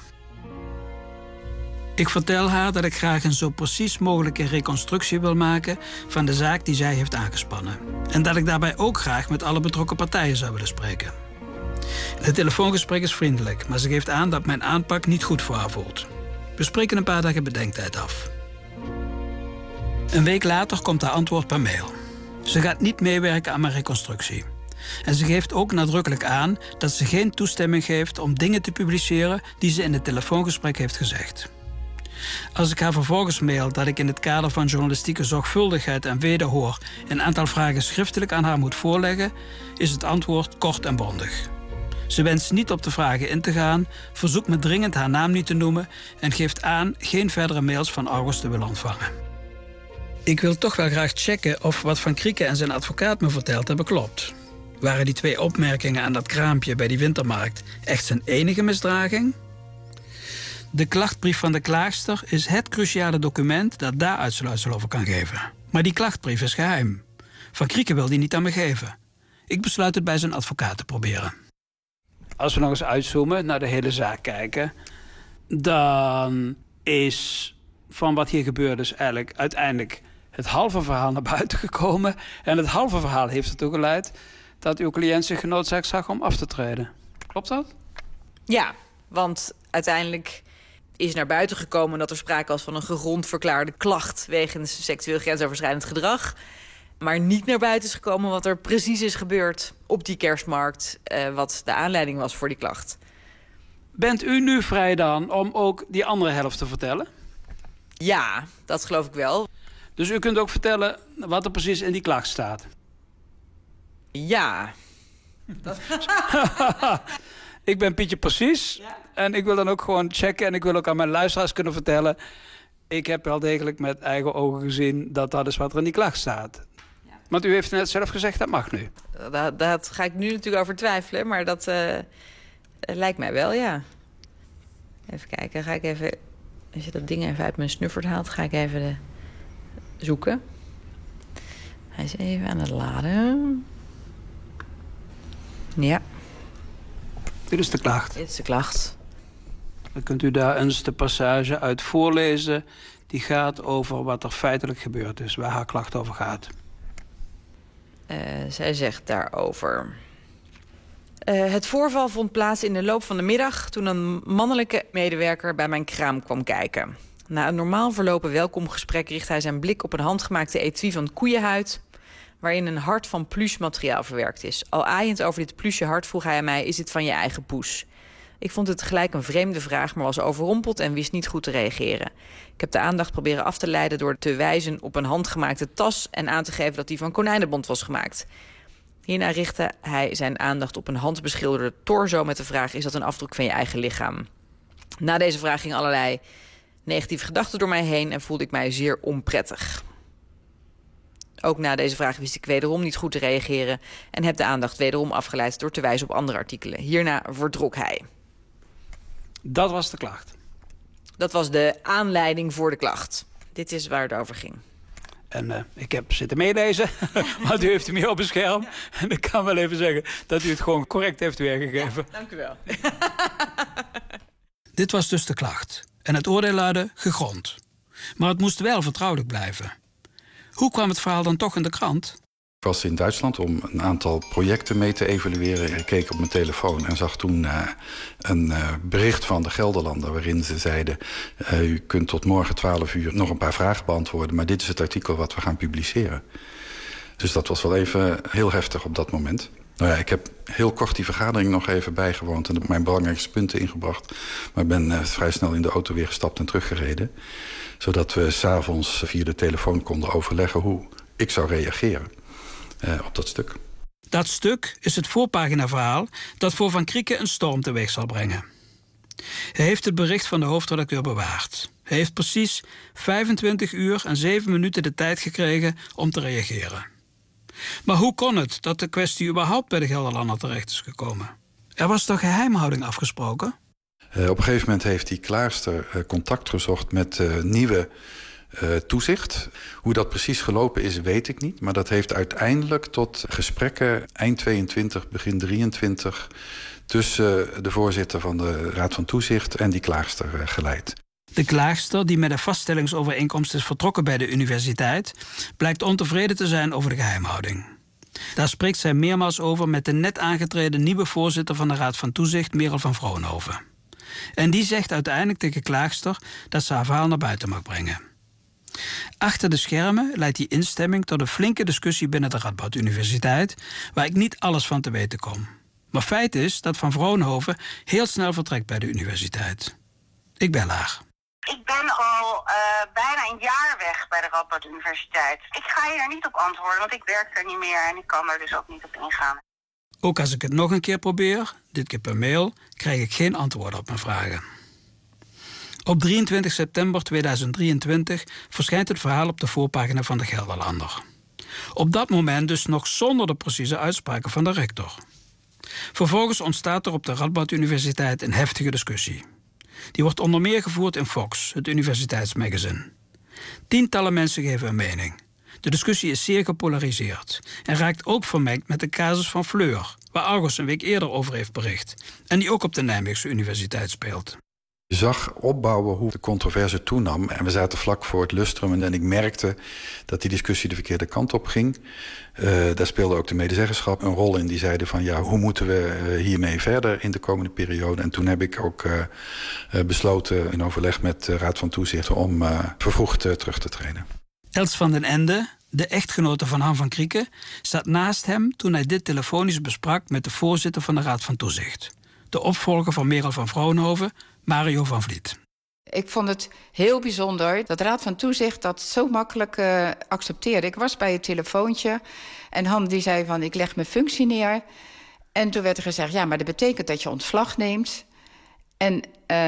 S14: Ik vertel haar dat ik graag een zo precies mogelijke reconstructie wil maken van de zaak die zij heeft aangespannen. En dat ik daarbij ook graag met alle betrokken partijen zou willen spreken. Het telefoongesprek is vriendelijk, maar ze geeft aan dat mijn aanpak niet goed voor haar voelt. We spreken een paar dagen bedenktijd af. Een week later komt haar antwoord per mail. Ze gaat niet meewerken aan mijn reconstructie. En ze geeft ook nadrukkelijk aan dat ze geen toestemming geeft om dingen te publiceren die ze in het telefoongesprek heeft gezegd. Als ik haar vervolgens mail dat ik in het kader van journalistieke zorgvuldigheid en wederhoor een aantal vragen schriftelijk aan haar moet voorleggen, is het antwoord kort en bondig. Ze wenst niet op de vragen in te gaan, verzoekt me dringend haar naam niet te noemen en geeft aan geen verdere mails van Argos te willen ontvangen. Ik wil toch wel graag checken of wat Van Krieken en zijn advocaat me verteld hebben klopt. Waren die 2 opmerkingen aan dat kraampje bij die wintermarkt echt zijn enige misdraging? De klachtbrief van de klaagster is het cruciale document dat daar uitsluitsel over kan geven. Maar die klachtbrief is geheim. Van Krieken wil die niet aan me geven. Ik besluit het bij zijn advocaat te proberen. Als we nog eens uitzoomen, naar de hele zaak kijken, dan is van wat hier gebeurt dus eigenlijk uiteindelijk het halve verhaal naar buiten gekomen. En het halve verhaal heeft ertoe geleid dat uw cliënt zich genoodzaakt zag om af te treden. Klopt dat?
S2: Ja, want uiteindelijk is naar buiten gekomen dat er sprake was van een gegrond verklaarde klacht wegens seksueel grensoverschrijdend gedrag. Maar niet naar buiten is gekomen wat er precies is gebeurd op die kerstmarkt, wat de aanleiding was voor die klacht.
S14: Bent u nu vrij dan om ook die andere helft te vertellen?
S2: Ja, dat geloof ik wel.
S14: Dus u kunt ook vertellen wat er precies in die klacht staat?
S2: Ja.
S14: Ik ben Pietje Precies. Ja. En ik wil dan ook gewoon checken en ik wil ook aan mijn luisteraars kunnen vertellen, ik heb wel degelijk met eigen ogen gezien dat dat is wat er in die klacht staat. Ja. Want u heeft net zelf gezegd, dat mag nu.
S2: Dat ga ik nu natuurlijk over twijfelen, maar dat lijkt mij wel, ja. Even kijken, ga ik even, als je dat ding even uit mijn snuffert haalt, ga ik even zoeken. Hij is even aan het laden. Ja.
S14: Dit is de klacht.
S2: Dit is de klacht.
S14: Dan kunt u daar eens de passage uit voorlezen die gaat over wat er feitelijk gebeurd is, waar haar klacht over gaat.
S2: Zij zegt daarover: het voorval vond plaats in de loop van de middag toen een mannelijke medewerker bij mijn kraam kwam kijken. Na een normaal verlopen welkomgesprek richt hij zijn blik op een handgemaakte etui van koeienhuid, waarin een hart van pluche materiaal verwerkt is. Al aaiend over dit pluche hart vroeg hij aan mij: is dit van je eigen poes? Ik vond het tegelijk een vreemde vraag, maar was overrompeld en wist niet goed te reageren. Ik heb de aandacht proberen af te leiden door te wijzen op een handgemaakte tas en aan te geven dat die van konijnenbont was gemaakt. Hierna richtte hij zijn aandacht op een handbeschilderde torso met de vraag: is dat een afdruk van je eigen lichaam? Na deze vraag gingen allerlei negatieve gedachten door mij heen en voelde ik mij zeer onprettig. Ook na deze vraag wist ik wederom niet goed te reageren en heb de aandacht wederom afgeleid door te wijzen op andere artikelen. Hierna verdrok hij.
S14: Dat was de klacht?
S2: Dat was de aanleiding voor de klacht. Dit is waar het over ging.
S14: En ik heb zitten meelezen, want u heeft hem hier op het scherm. Ja. En ik kan wel even zeggen dat u het gewoon correct heeft weergegeven.
S2: Ja, dank u wel.
S14: Dit was dus de klacht. En het oordeel luidde gegrond. Maar het moest wel vertrouwelijk blijven. Hoe kwam het verhaal dan toch in de krant?
S22: Ik was in Duitsland om een aantal projecten mee te evalueren. Ik keek op mijn telefoon en zag toen een bericht van de Gelderlander, waarin ze zeiden: u kunt tot morgen 12 uur nog een paar vragen beantwoorden, maar dit is het artikel wat we gaan publiceren. Dus dat was wel even heel heftig op dat moment. Nou ja, ik heb heel kort die vergadering nog even bijgewoond en mijn belangrijkste punten ingebracht. Maar ik ben vrij snel in de auto weer gestapt en teruggereden. Zodat we 's avonds via de telefoon konden overleggen hoe ik zou reageren op dat stuk.
S14: Dat stuk is het voorpaginaverhaal dat voor Van Krieken een storm teweeg zal brengen. Hij heeft het bericht van de hoofdredacteur bewaard. Hij heeft precies 25 uur en 7 minuten de tijd gekregen om te reageren. Maar hoe kon het dat de kwestie überhaupt bij de Gelderlander terecht is gekomen? Er was toch geheimhouding afgesproken?
S22: Op een gegeven moment heeft die klaarster contact gezocht met nieuwe toezicht. Hoe dat precies gelopen is, weet ik niet. Maar dat heeft uiteindelijk tot gesprekken eind 22, begin 23... tussen de voorzitter van de Raad van Toezicht en die klaagster geleid.
S14: De klaagster, die met een vaststellingsovereenkomst is vertrokken bij de universiteit, blijkt ontevreden te zijn over de geheimhouding. Daar spreekt zij meermaals over met de net aangetreden nieuwe voorzitter van de Raad van Toezicht, Merel van Vroonhoven. En die zegt uiteindelijk tegen klaagster dat ze haar verhaal naar buiten mag brengen. Achter de schermen leidt die instemming tot een flinke discussie binnen de Radboud Universiteit, waar ik niet alles van te weten kom. Maar feit is dat Van Vroonhoven heel snel vertrekt bij de universiteit. Ik bel haar.
S1: Ik ben al bijna een jaar weg bij de Radboud Universiteit. Ik ga hier niet op antwoorden, want ik werk er niet meer en ik kan er dus ook niet op ingaan.
S14: Ook als ik het nog een keer probeer, dit keer per mail, krijg ik geen antwoord op mijn vragen. Op 23 september 2023 verschijnt het verhaal op de voorpagina van de Gelderlander. Op dat moment dus nog zonder de precieze uitspraken van de rector. Vervolgens ontstaat er op de Radboud Universiteit een heftige discussie. Die wordt onder meer gevoerd in Fox, het universiteitsmagazine. Tientallen mensen geven een mening. De discussie is zeer gepolariseerd en raakt ook vermengd met de casus van Fleur, waar Argos een week eerder over heeft bericht en die ook op de Nijmeegse Universiteit speelt.
S22: Je zag opbouwen hoe de controverse toenam en we zaten vlak voor het lustrum en ik merkte dat die discussie de verkeerde kant op ging. Daar speelde ook de medezeggenschap een rol in. Die zeiden van ja, hoe moeten we hiermee verder in de komende periode? En toen heb ik ook besloten in overleg met de Raad van Toezicht om vervroegd terug te treden.
S14: Els van den Ende, de echtgenote van Han van Krieken, zat naast hem toen hij dit telefonisch besprak met de voorzitter van de Raad van Toezicht. De opvolger van Merel van Vroonhoven, Mario van Vliet.
S4: Ik vond het heel bijzonder dat de Raad van Toezicht dat zo makkelijk accepteerde. Ik was bij het telefoontje en Han die zei van ik leg mijn functie neer. En toen werd er gezegd ja, maar dat betekent dat je ontslag neemt. En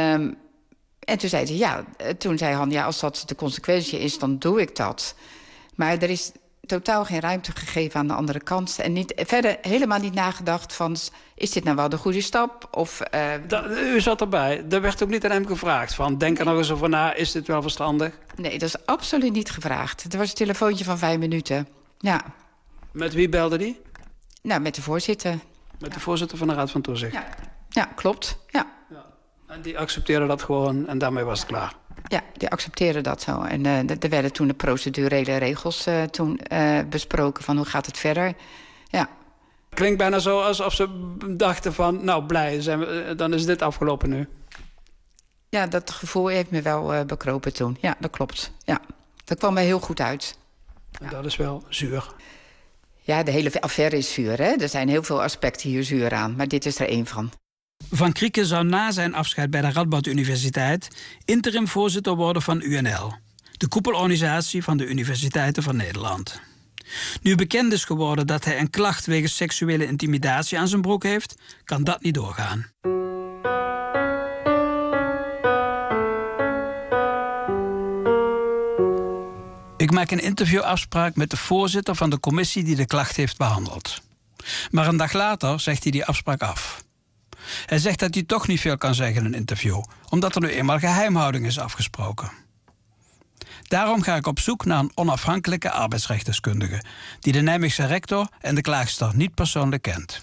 S4: toen zei hij ja, toen zei Han ja, als dat de consequentie is, dan doe ik dat. Maar er is totaal geen ruimte gegeven aan de andere kant. En verder helemaal niet nagedacht van is dit nou wel de goede stap? Of,
S14: U zat erbij. Er werd ook niet aan hem gevraagd van denk er nog eens over na, is dit wel verstandig?
S4: Nee, dat is absoluut niet gevraagd. Het was een telefoontje van 5 minuten. Ja.
S14: Met wie belde die?
S4: Nou, met de voorzitter.
S14: Met de voorzitter van de Raad van Toezicht?
S4: Ja, klopt. Ja.
S14: En die accepteerde dat gewoon en daarmee was het klaar?
S4: Ja, die accepteerde dat zo. En er werden toen de procedurele regels besproken van hoe gaat het verder. Ja.
S14: Klinkt bijna zo alsof ze dachten van nou blij, dan is dit afgelopen nu.
S4: Ja, dat gevoel heeft me wel bekropen toen. Ja, dat klopt. Ja. Dat kwam mij heel goed uit.
S14: En dat is wel zuur.
S4: Ja, de hele affaire is zuur. Hè? Er zijn heel veel aspecten hier zuur aan, maar dit is er één van.
S14: Van Krieken zou na zijn afscheid bij de Radboud Universiteit interim voorzitter worden van UNL, de koepelorganisatie van de Universiteiten van Nederland. Nu bekend is geworden dat hij een klacht wegens seksuele intimidatie aan zijn broek heeft, kan dat niet doorgaan. Ik maak een interviewafspraak met de voorzitter van de commissie die de klacht heeft behandeld. Maar een dag later zegt hij die afspraak af. Hij zegt dat hij toch niet veel kan zeggen in een interview, omdat er nu eenmaal geheimhouding is afgesproken. Daarom ga ik op zoek naar een onafhankelijke arbeidsrechtdeskundige die de Nijmeegse rector en de klaagster niet persoonlijk kent.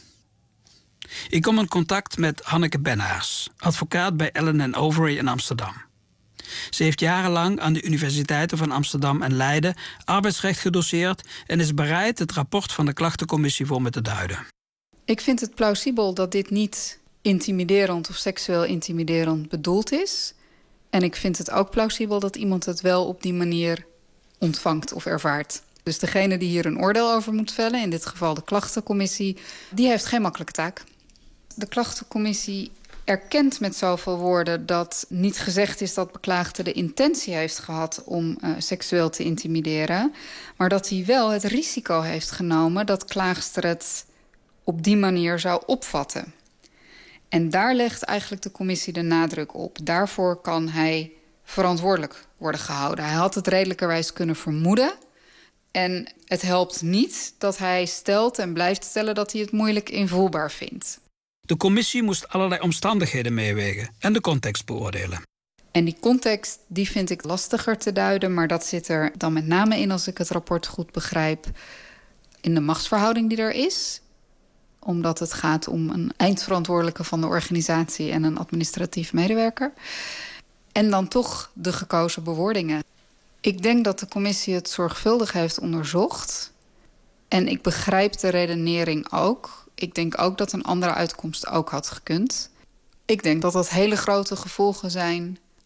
S14: Ik kom in contact met Hanneke Bennaars, advocaat bij Allen & Overy in Amsterdam. Ze heeft jarenlang aan de universiteiten van Amsterdam en Leiden arbeidsrecht gedoseerd en is bereid het rapport van de klachtencommissie voor me te duiden.
S6: Ik vind het plausibel dat dit niet intimiderend of seksueel intimiderend bedoeld is. En ik vind het ook plausibel dat iemand het wel op die manier ontvangt of ervaart. Dus degene die hier een oordeel over moet vellen, in dit geval de klachtencommissie, die heeft geen makkelijke taak. De klachtencommissie erkent met zoveel woorden dat niet gezegd is dat beklaagde de intentie heeft gehad om seksueel te intimideren, maar dat hij wel het risico heeft genomen dat klaagster het op die manier zou opvatten. En daar legt eigenlijk de commissie de nadruk op. Daarvoor kan hij verantwoordelijk worden gehouden. Hij had het redelijkerwijs kunnen vermoeden. En het helpt niet dat hij stelt en blijft stellen dat hij het moeilijk invoelbaar vindt.
S14: De commissie moest allerlei omstandigheden meewegen en de context beoordelen.
S6: En die context die vind ik lastiger te duiden, maar dat zit er dan met name in, als ik het rapport goed begrijp, in de machtsverhouding die er is. Omdat het gaat om een eindverantwoordelijke van de organisatie en een administratief medewerker. En dan toch de gekozen bewoordingen. Ik denk dat de commissie het zorgvuldig heeft onderzocht. En ik begrijp de redenering ook. Ik denk ook dat een andere uitkomst ook had gekund. Ik denk dat dat hele grote gevolgen zijn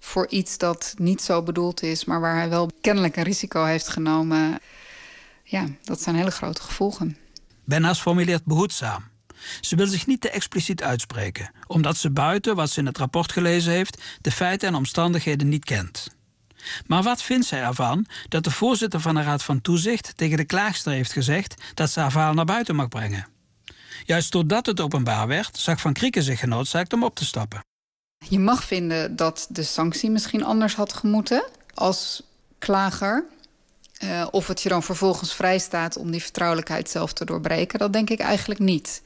S6: voor iets dat niet zo bedoeld is, maar waar hij wel kennelijk een risico heeft genomen. Ja, dat zijn hele grote gevolgen.
S14: Bena's formuleert behoedzaam. Ze wil zich niet te expliciet uitspreken, omdat ze buiten wat ze in het rapport gelezen heeft de feiten en omstandigheden niet kent. Maar wat vindt zij ervan dat de voorzitter van de Raad van Toezicht tegen de klaagster heeft gezegd dat ze haar verhaal naar buiten mag brengen? Juist doordat het openbaar werd, zag Van Krieken zich genoodzaakt om op te stappen.
S6: Je mag vinden dat de sanctie misschien anders had gemoeten als klager. Of het je dan vervolgens vrijstaat om die vertrouwelijkheid zelf te doorbreken, dat denk ik eigenlijk niet.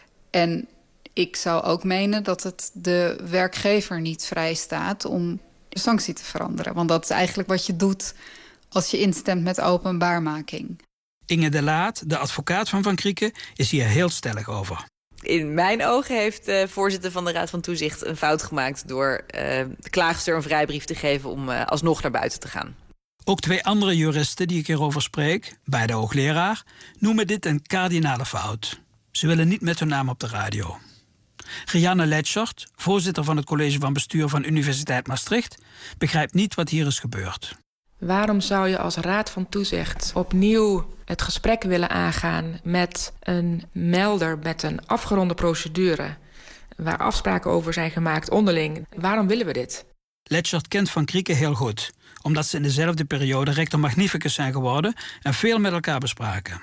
S6: En ik zou ook menen dat het de werkgever niet vrijstaat om de sanctie te veranderen. Want dat is eigenlijk wat je doet als je instemt met openbaarmaking.
S14: Inge de Laat, de advocaat van Krieken, is hier heel stellig over.
S2: In mijn ogen heeft de voorzitter van de Raad van Toezicht een fout gemaakt door de klaagster een vrijbrief te geven om alsnog naar buiten te gaan.
S14: Ook 2 andere juristen die ik hierover spreek, beide hoogleraar, noemen dit een kardinale fout. Ze willen niet met hun naam op de radio. Rianne Letschert, voorzitter van het college van bestuur van Universiteit Maastricht, begrijpt niet wat hier is gebeurd.
S20: Waarom zou je als Raad van Toezicht opnieuw het gesprek willen aangaan met een melder met een afgeronde procedure, waar afspraken over zijn gemaakt onderling? Waarom willen we dit?
S14: Letschert kent Van Krieken heel goed, omdat ze in dezelfde periode rector magnificus zijn geworden en veel met elkaar bespraken.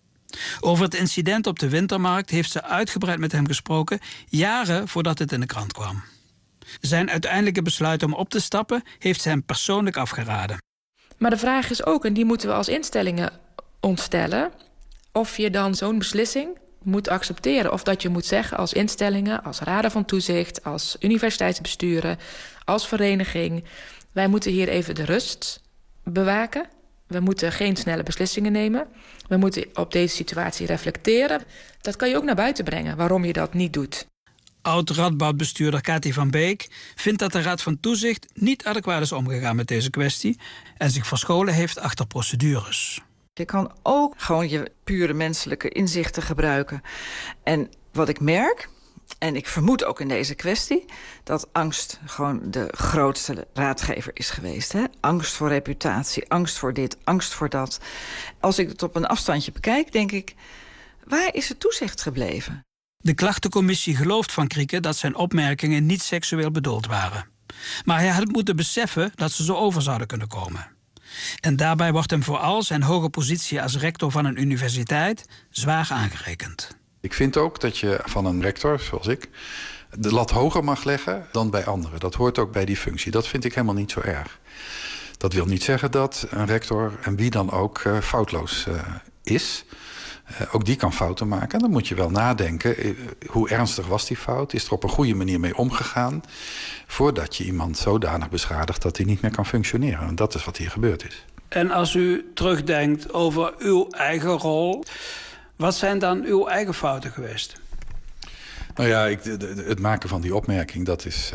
S14: Over het incident op de Wintermarkt heeft ze uitgebreid met hem gesproken, jaren voordat het in de krant kwam. Zijn uiteindelijke besluit om op te stappen heeft ze hem persoonlijk afgeraden.
S20: Maar de vraag is ook, en die moeten we als instellingen ons stellen, of je dan zo'n beslissing moet accepteren. Of dat je moet zeggen als instellingen, als raden van toezicht, als universiteitsbesturen, als vereniging, wij moeten hier even de rust bewaken. We moeten geen snelle beslissingen nemen. We moeten op deze situatie reflecteren. Dat kan je ook naar buiten brengen, waarom je dat niet doet.
S14: Oud-Radboud-bestuurder Kati van Beek vindt dat de Raad van Toezicht niet adequaat is omgegaan met deze kwestie en zich verscholen heeft achter procedures.
S13: Je kan ook gewoon je pure menselijke inzichten gebruiken. En wat ik merk, en ik vermoed ook in deze kwestie, dat angst gewoon de grootste raadgever is geweest. Hè? Angst voor reputatie, angst voor dit, angst voor dat. Als ik het op een afstandje bekijk, denk ik, waar is het toezicht gebleven?
S14: De klachtencommissie gelooft Van Krieken dat zijn opmerkingen niet seksueel bedoeld waren. Maar hij had moeten beseffen dat ze zo over zouden kunnen komen. En daarbij wordt hem vooral zijn hoge positie als rector van een universiteit zwaar aangerekend.
S22: Ik vind ook dat je van een rector, zoals ik, de lat hoger mag leggen dan bij anderen. Dat hoort ook bij die functie. Dat vind ik helemaal niet zo erg. Dat wil niet zeggen dat een rector, en wie dan ook, foutloos is. Ook die kan fouten maken. Dan moet je wel nadenken, hoe ernstig was die fout? Is er op een goede manier mee omgegaan? Voordat je iemand zodanig beschadigt dat hij niet meer kan functioneren. En dat is wat hier gebeurd is.
S14: En als u terugdenkt over uw eigen rol, wat zijn dan uw eigen fouten geweest?
S22: Nou ja, het maken van die opmerking, dat is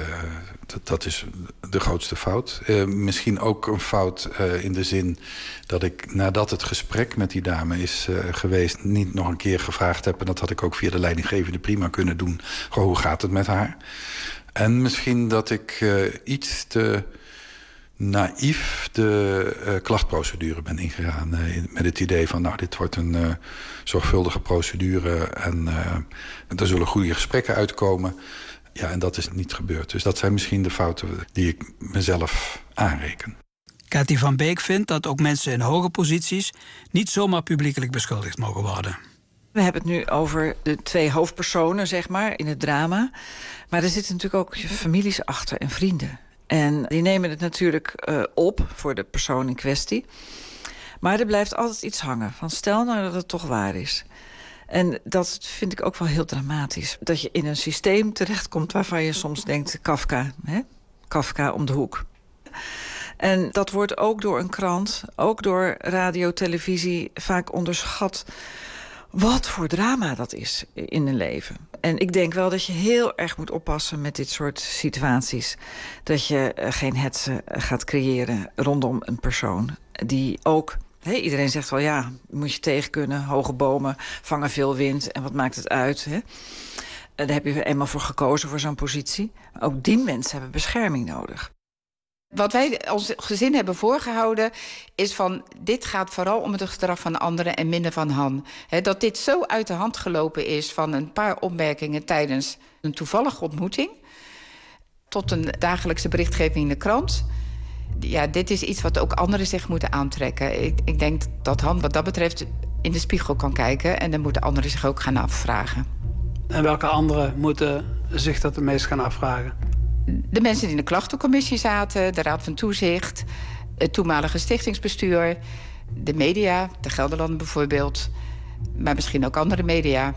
S22: de grootste fout. Misschien ook een fout in de zin dat ik nadat het gesprek met die dame is geweest, niet nog een keer gevraagd heb. En dat had ik ook via de leidinggevende prima kunnen doen. Goh, hoe gaat het met haar? En misschien dat ik iets te naïef de klachtprocedure ben ingegaan. Met het idee van, nou, dit wordt een zorgvuldige procedure en er zullen goede gesprekken uitkomen. Ja, en dat is niet gebeurd. Dus dat zijn misschien de fouten die ik mezelf aanreken.
S14: Kati van Beek vindt dat ook mensen in hoge posities niet zomaar publiekelijk beschuldigd mogen worden.
S13: We hebben het nu over de 2 hoofdpersonen, zeg maar, in het drama. Maar er zitten natuurlijk ook families achter en vrienden. En die nemen het natuurlijk op voor de persoon in kwestie. Maar er blijft altijd iets hangen. Van stel nou dat het toch waar is. En dat vind ik ook wel heel dramatisch. Dat je in een systeem terechtkomt waarvan je soms denkt, Kafka, hè? Kafka om de hoek. En dat wordt ook door een krant, ook door radio, televisie vaak onderschat. Wat voor drama dat is in een leven. En ik denk wel dat je heel erg moet oppassen met dit soort situaties. Dat je geen hetze gaat creëren rondom een persoon die ook... iedereen zegt wel, ja, moet je tegen kunnen. Hoge bomen vangen veel wind en wat maakt het uit? Hè? Daar heb je eenmaal voor gekozen, voor zo'n positie. Maar ook die mensen hebben bescherming nodig.
S4: Wat wij als gezin hebben voorgehouden is van... dit gaat vooral om het gedrag van anderen en minder van Han. Dat dit zo uit de hand gelopen is van een paar opmerkingen... tijdens een toevallige ontmoeting... tot een dagelijkse berichtgeving in de krant. Ja, dit is iets wat ook anderen zich moeten aantrekken. Ik denk dat Han wat dat betreft in de spiegel kan kijken... en dan moeten anderen zich ook gaan afvragen.
S14: En welke anderen moeten zich dat het meest gaan afvragen?
S4: De mensen die in de klachtencommissie zaten, de Raad van Toezicht... het toenmalige stichtingsbestuur, de media, de Gelderlander bijvoorbeeld... maar misschien ook andere media.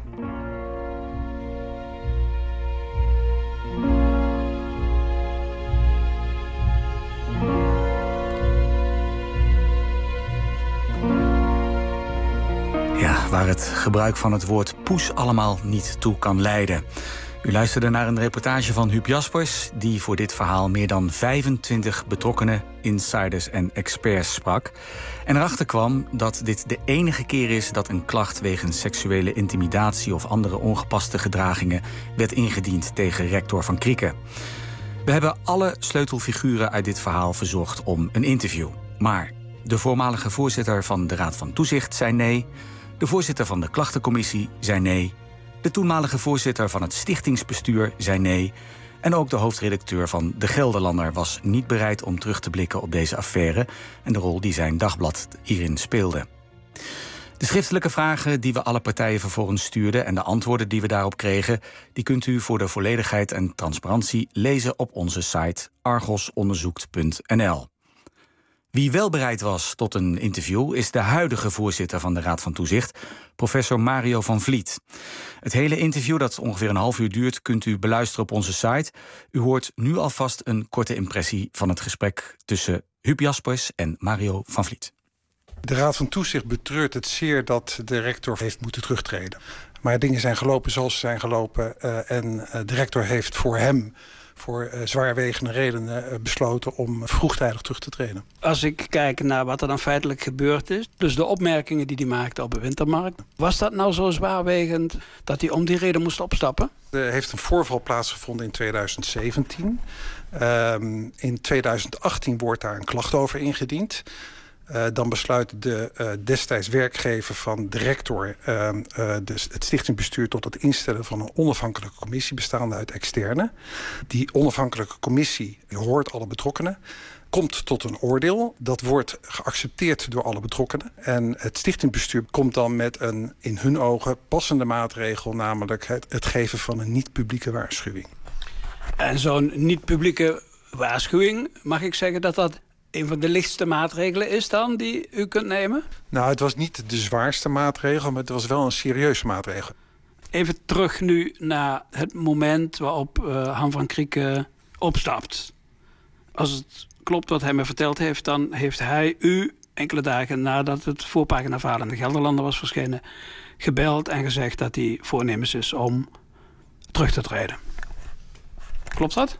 S3: Ja, waar het gebruik van het woord poes allemaal niet toe kan leiden. U luisterde naar een reportage van Huub Jaspers... die voor dit verhaal meer dan 25 betrokkenen, insiders en experts sprak. En erachter kwam dat dit de enige keer is... dat een klacht wegens seksuele intimidatie... of andere ongepaste gedragingen werd ingediend tegen rector Van Krieken. We hebben alle sleutelfiguren uit dit verhaal verzocht om een interview. Maar de voormalige voorzitter van de Raad van Toezicht zei nee... de voorzitter van de klachtencommissie zei nee... de toenmalige voorzitter van het stichtingsbestuur zei nee... en ook de hoofdredacteur van De Gelderlander was niet bereid om terug te blikken op deze affaire... en de rol die zijn dagblad hierin speelde. De schriftelijke vragen die we alle partijen vervolgens stuurden... en de antwoorden die we daarop kregen... die kunt u voor de volledigheid en transparantie lezen op onze site argosonderzoekt.nl. Wie wel bereid was tot een interview is de huidige voorzitter van de Raad van Toezicht, professor Mario van Vliet. Het hele interview, dat ongeveer een half uur duurt, kunt u beluisteren op onze site. U hoort nu alvast een korte impressie van het gesprek tussen Huub Jaspers en Mario van Vliet.
S7: De Raad van Toezicht betreurt het zeer dat de rector heeft moeten terugtreden. Maar dingen zijn gelopen zoals ze zijn gelopen en de rector heeft voor hem... voor zwaarwegende redenen besloten om vroegtijdig terug te treden.
S14: Als ik kijk naar wat er dan feitelijk gebeurd is... dus de opmerkingen die hij maakte op de Wintermarkt... was dat nou zo zwaarwegend dat hij om die reden moest opstappen?
S7: Er heeft een voorval plaatsgevonden in 2017. In 2018 wordt daar een klacht over ingediend... Dan besluit de destijds werkgever van de rector... het stichtingsbestuur tot het instellen van een onafhankelijke commissie... bestaande uit externen. Die onafhankelijke commissie hoort alle betrokkenen... komt tot een oordeel. Dat wordt geaccepteerd door alle betrokkenen. En het stichtingsbestuur komt dan met een, in hun ogen, passende maatregel... namelijk het geven van een niet-publieke waarschuwing.
S14: En zo'n niet-publieke waarschuwing, mag ik zeggen dat dat... een van de lichtste maatregelen is dan die u kunt nemen?
S7: Nou, het was niet de zwaarste maatregel, maar het was wel een serieuze maatregel.
S14: Even terug nu naar het moment waarop Han van Krieken opstapt. Als het klopt wat hij me verteld heeft, dan heeft hij u enkele dagen nadat het voorpaginaverhaal in de Gelderlander was verschenen, gebeld en gezegd dat hij voornemens is om terug te treden. Klopt dat?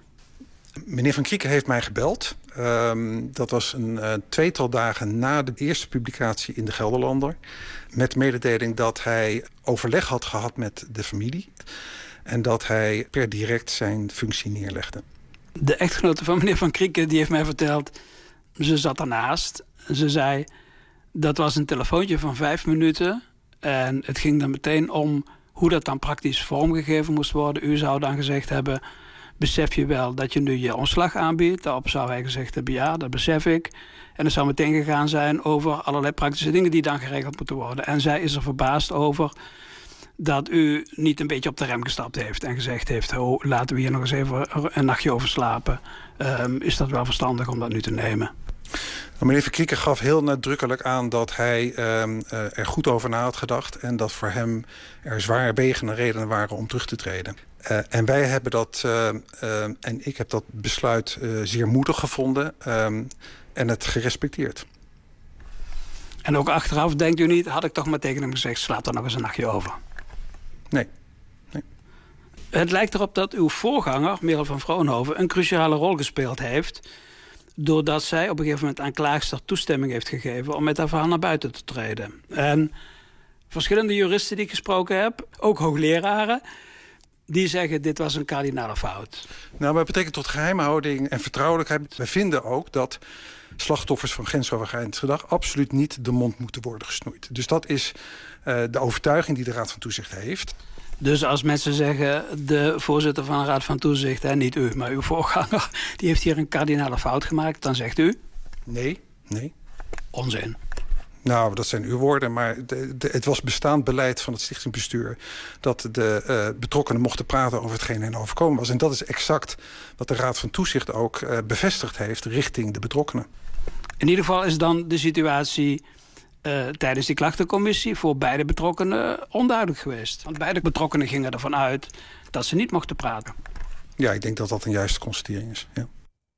S7: Meneer Van Krieken heeft mij gebeld. Dat was een tweetal dagen na de eerste publicatie in de Gelderlander. Met mededeling dat hij overleg had gehad met de familie. En dat hij per direct zijn functie neerlegde.
S14: De echtgenote van meneer Van Krieken die heeft mij verteld... ze zat ernaast. Ze zei, dat was een telefoontje van 5 minuten. En het ging dan meteen om hoe dat dan praktisch vormgegeven moest worden. U zou dan gezegd hebben... besef je wel dat je nu je ontslag aanbiedt? Daarop zou hij gezegd hebben, ja, dat besef ik. En het zou meteen gegaan zijn over allerlei praktische dingen... die dan geregeld moeten worden. En zij is er verbaasd over dat u niet een beetje op de rem gestapt heeft... en gezegd heeft, oh, laten we hier nog eens even een nachtje over slapen. Is dat wel verstandig om dat nu te nemen?
S7: Meneer Van Krieken gaf heel nadrukkelijk aan dat hij er goed over na had gedacht... en dat voor hem er zwaarwegende redenen waren om terug te treden. En wij hebben dat, en ik heb dat besluit zeer moedig gevonden en het gerespecteerd.
S14: En ook achteraf denkt u niet, had ik toch maar tegen hem gezegd... slaap er nog eens een nachtje over?
S7: Nee.
S14: Het lijkt erop dat uw voorganger, Merel van Vroonhoven... een cruciale rol gespeeld heeft... doordat zij op een gegeven moment aan klaagster toestemming heeft gegeven... om met haar verhaal naar buiten te treden. En verschillende juristen die ik gesproken heb, ook hoogleraren... die zeggen dit was een kardinale fout.
S7: Nou, maar het betekent tot geheimhouding en vertrouwelijkheid. Wij vinden ook dat slachtoffers van grensoverschrijdend gedrag absoluut niet de mond moeten worden gesnoeid. Dus dat is de overtuiging die de Raad van Toezicht heeft.
S14: Dus als mensen zeggen, de voorzitter van de Raad van Toezicht, hè, niet u, maar uw voorganger, die heeft hier een kardinale fout gemaakt, dan zegt u?
S7: Nee.
S14: Onzin.
S7: Nou, dat zijn uw woorden, maar het was bestaand beleid van het stichtingbestuur dat de betrokkenen mochten praten over hetgeen hen overkomen was. En dat is exact wat de Raad van Toezicht ook bevestigd heeft richting de betrokkenen.
S14: In ieder geval is dan de situatie tijdens die klachtencommissie voor beide betrokkenen onduidelijk geweest. Want beide betrokkenen gingen ervan uit dat ze niet mochten praten.
S7: Ja, ik denk dat dat een juiste constatering is, ja.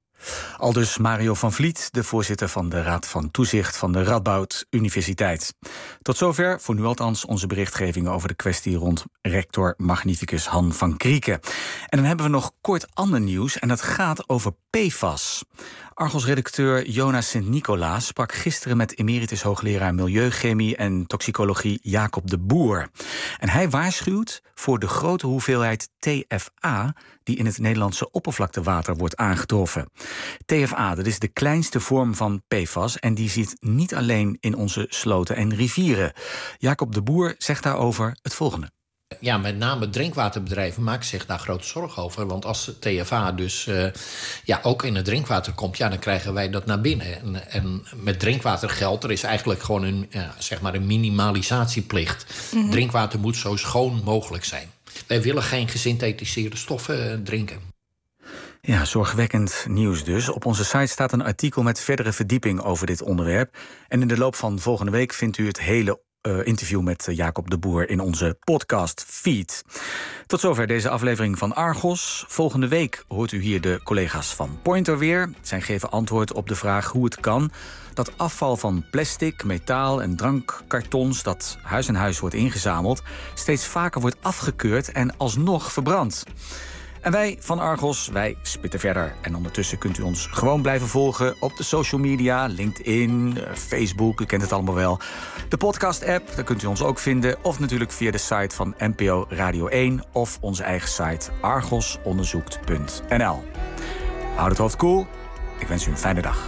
S3: Aldus Mario van Vliet, de voorzitter van de Raad van Toezicht van de Radboud Universiteit. Tot zover, voor nu althans, onze berichtgeving over de kwestie rond rector magnificus Han van Krieken. En dan hebben we nog kort ander nieuws en dat gaat over PFAS. Argos-redacteur Jonas Sint-Nicolaas sprak gisteren met emeritus hoogleraar Milieuchemie en Toxicologie Jacob de Boer. En hij waarschuwt voor de grote hoeveelheid TFA die in het Nederlandse oppervlaktewater wordt aangetroffen. TFA, dat is de kleinste vorm van PFAS en die zit niet alleen in onze sloten en rivieren. Jacob de Boer zegt daarover het volgende.
S8: Ja, met name drinkwaterbedrijven maken zich daar grote zorgen over. Want als TFA dus ook in het drinkwater komt, ja, dan krijgen wij dat naar binnen. En met drinkwater geldt, er is eigenlijk gewoon een minimalisatieplicht. Mm-hmm. Drinkwater moet zo schoon mogelijk zijn. Wij willen geen gesynthetiseerde stoffen drinken.
S3: Ja, zorgwekkend nieuws dus. Op onze site staat een artikel met verdere verdieping over dit onderwerp. En in de loop van volgende week vindt u het hele interview met Jacob de Boer in onze podcast-feed. Tot zover deze aflevering van Argos. Volgende week hoort u hier de collega's van Pointer weer. Zij geven antwoord op de vraag hoe het kan dat afval van plastic, metaal en drankkartons dat huis aan huis wordt ingezameld steeds vaker wordt afgekeurd en alsnog verbrand. En wij van Argos, wij spitten verder. En ondertussen kunt u ons gewoon blijven volgen op de social media, LinkedIn, Facebook, u kent het allemaal wel. De podcast-app, daar kunt u ons ook vinden. Of natuurlijk via de site van NPO Radio 1 of onze eigen site argosonderzoekt.nl. Houd het hoofd koel. Ik wens u een fijne dag.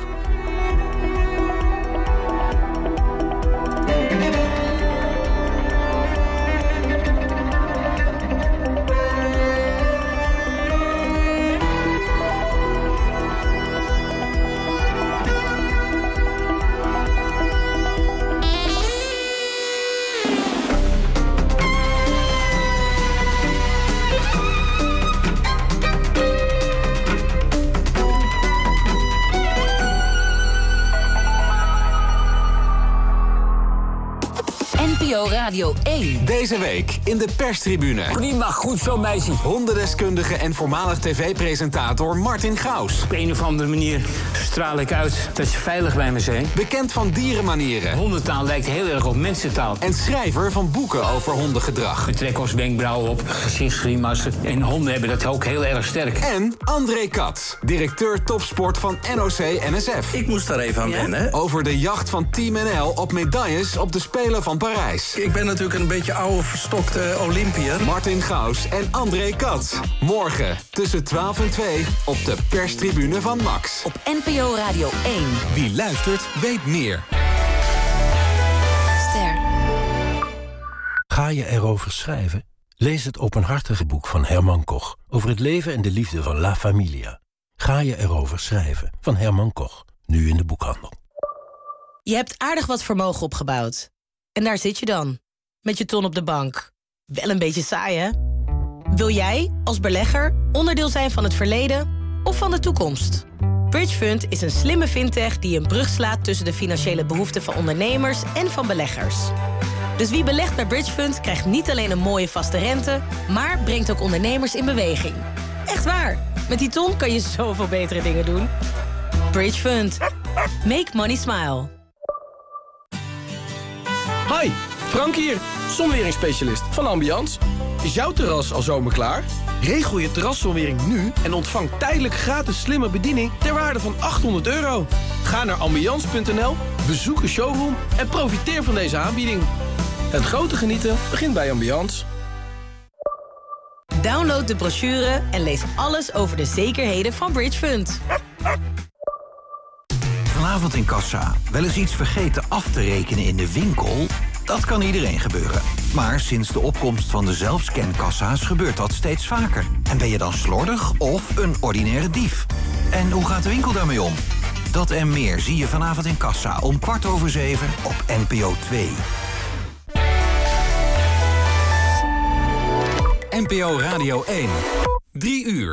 S9: Radio 1. Deze week in de perstribune.
S10: Prima, goed zo meisje.
S9: Hondendeskundige en voormalig tv-presentator Martin Gaus.
S10: Op een of andere manier straal ik uit dat je veilig bij me bent.
S9: Bekend van dierenmanieren.
S10: Hondentaal lijkt heel erg op mensentaal.
S9: En schrijver van boeken over hondengedrag.
S10: We trekken ons wenkbrauwen op, gezichtsgrimassen. En honden hebben dat ook heel erg sterk.
S9: En André Kat, directeur topsport van NOC-NSF.
S11: Ik moest daar even aan wennen.
S9: Over de jacht van Team NL op medailles op de Spelen van Parijs.
S11: Ik ben natuurlijk een beetje oude, verstokte Olympiër.
S9: Martin Gaus en André Kat. Morgen tussen 12 en 2 op de perstribune van Max. Op NPO Radio 1. Wie luistert, weet meer.
S12: Ster. Ga je erover schrijven? Lees het openhartige boek van Herman Koch over het leven en de liefde van La Familia. Ga je erover schrijven van Herman Koch. Nu in de boekhandel.
S15: Je hebt aardig wat vermogen opgebouwd. En daar zit je dan, met je ton op de bank. Wel een beetje saai, hè? Wil jij, als belegger, onderdeel zijn van het verleden of van de toekomst? Bridgefund is een slimme fintech die een brug slaat tussen de financiële behoeften van ondernemers en van beleggers. Dus wie belegt bij Bridgefund krijgt niet alleen een mooie vaste rente, maar brengt ook ondernemers in beweging. Echt waar, met die ton kan je zoveel betere dingen doen. Bridgefund. Make money smile.
S16: Hi, Frank hier, zonweringsspecialist van Ambiance. Is jouw terras al zomerklaar? Regel je terraszonwering nu en ontvang tijdelijk gratis slimme bediening ter waarde van €800. Ga naar ambiance.nl, bezoek een showroom en profiteer van deze aanbieding. Het grote genieten begint bij Ambiance.
S15: Download de brochure en lees alles over de zekerheden van Bridgefund.
S5: Vanavond in kassa. Wel eens iets vergeten af te rekenen in de winkel? Dat kan iedereen gebeuren. Maar sinds de opkomst van de zelfscankassa's gebeurt dat steeds vaker. En ben je dan slordig of een ordinaire dief? En hoe gaat de winkel daarmee om? Dat en meer zie je vanavond in kassa om 7:15 op NPO 2.
S9: NPO Radio 1. 3 uur.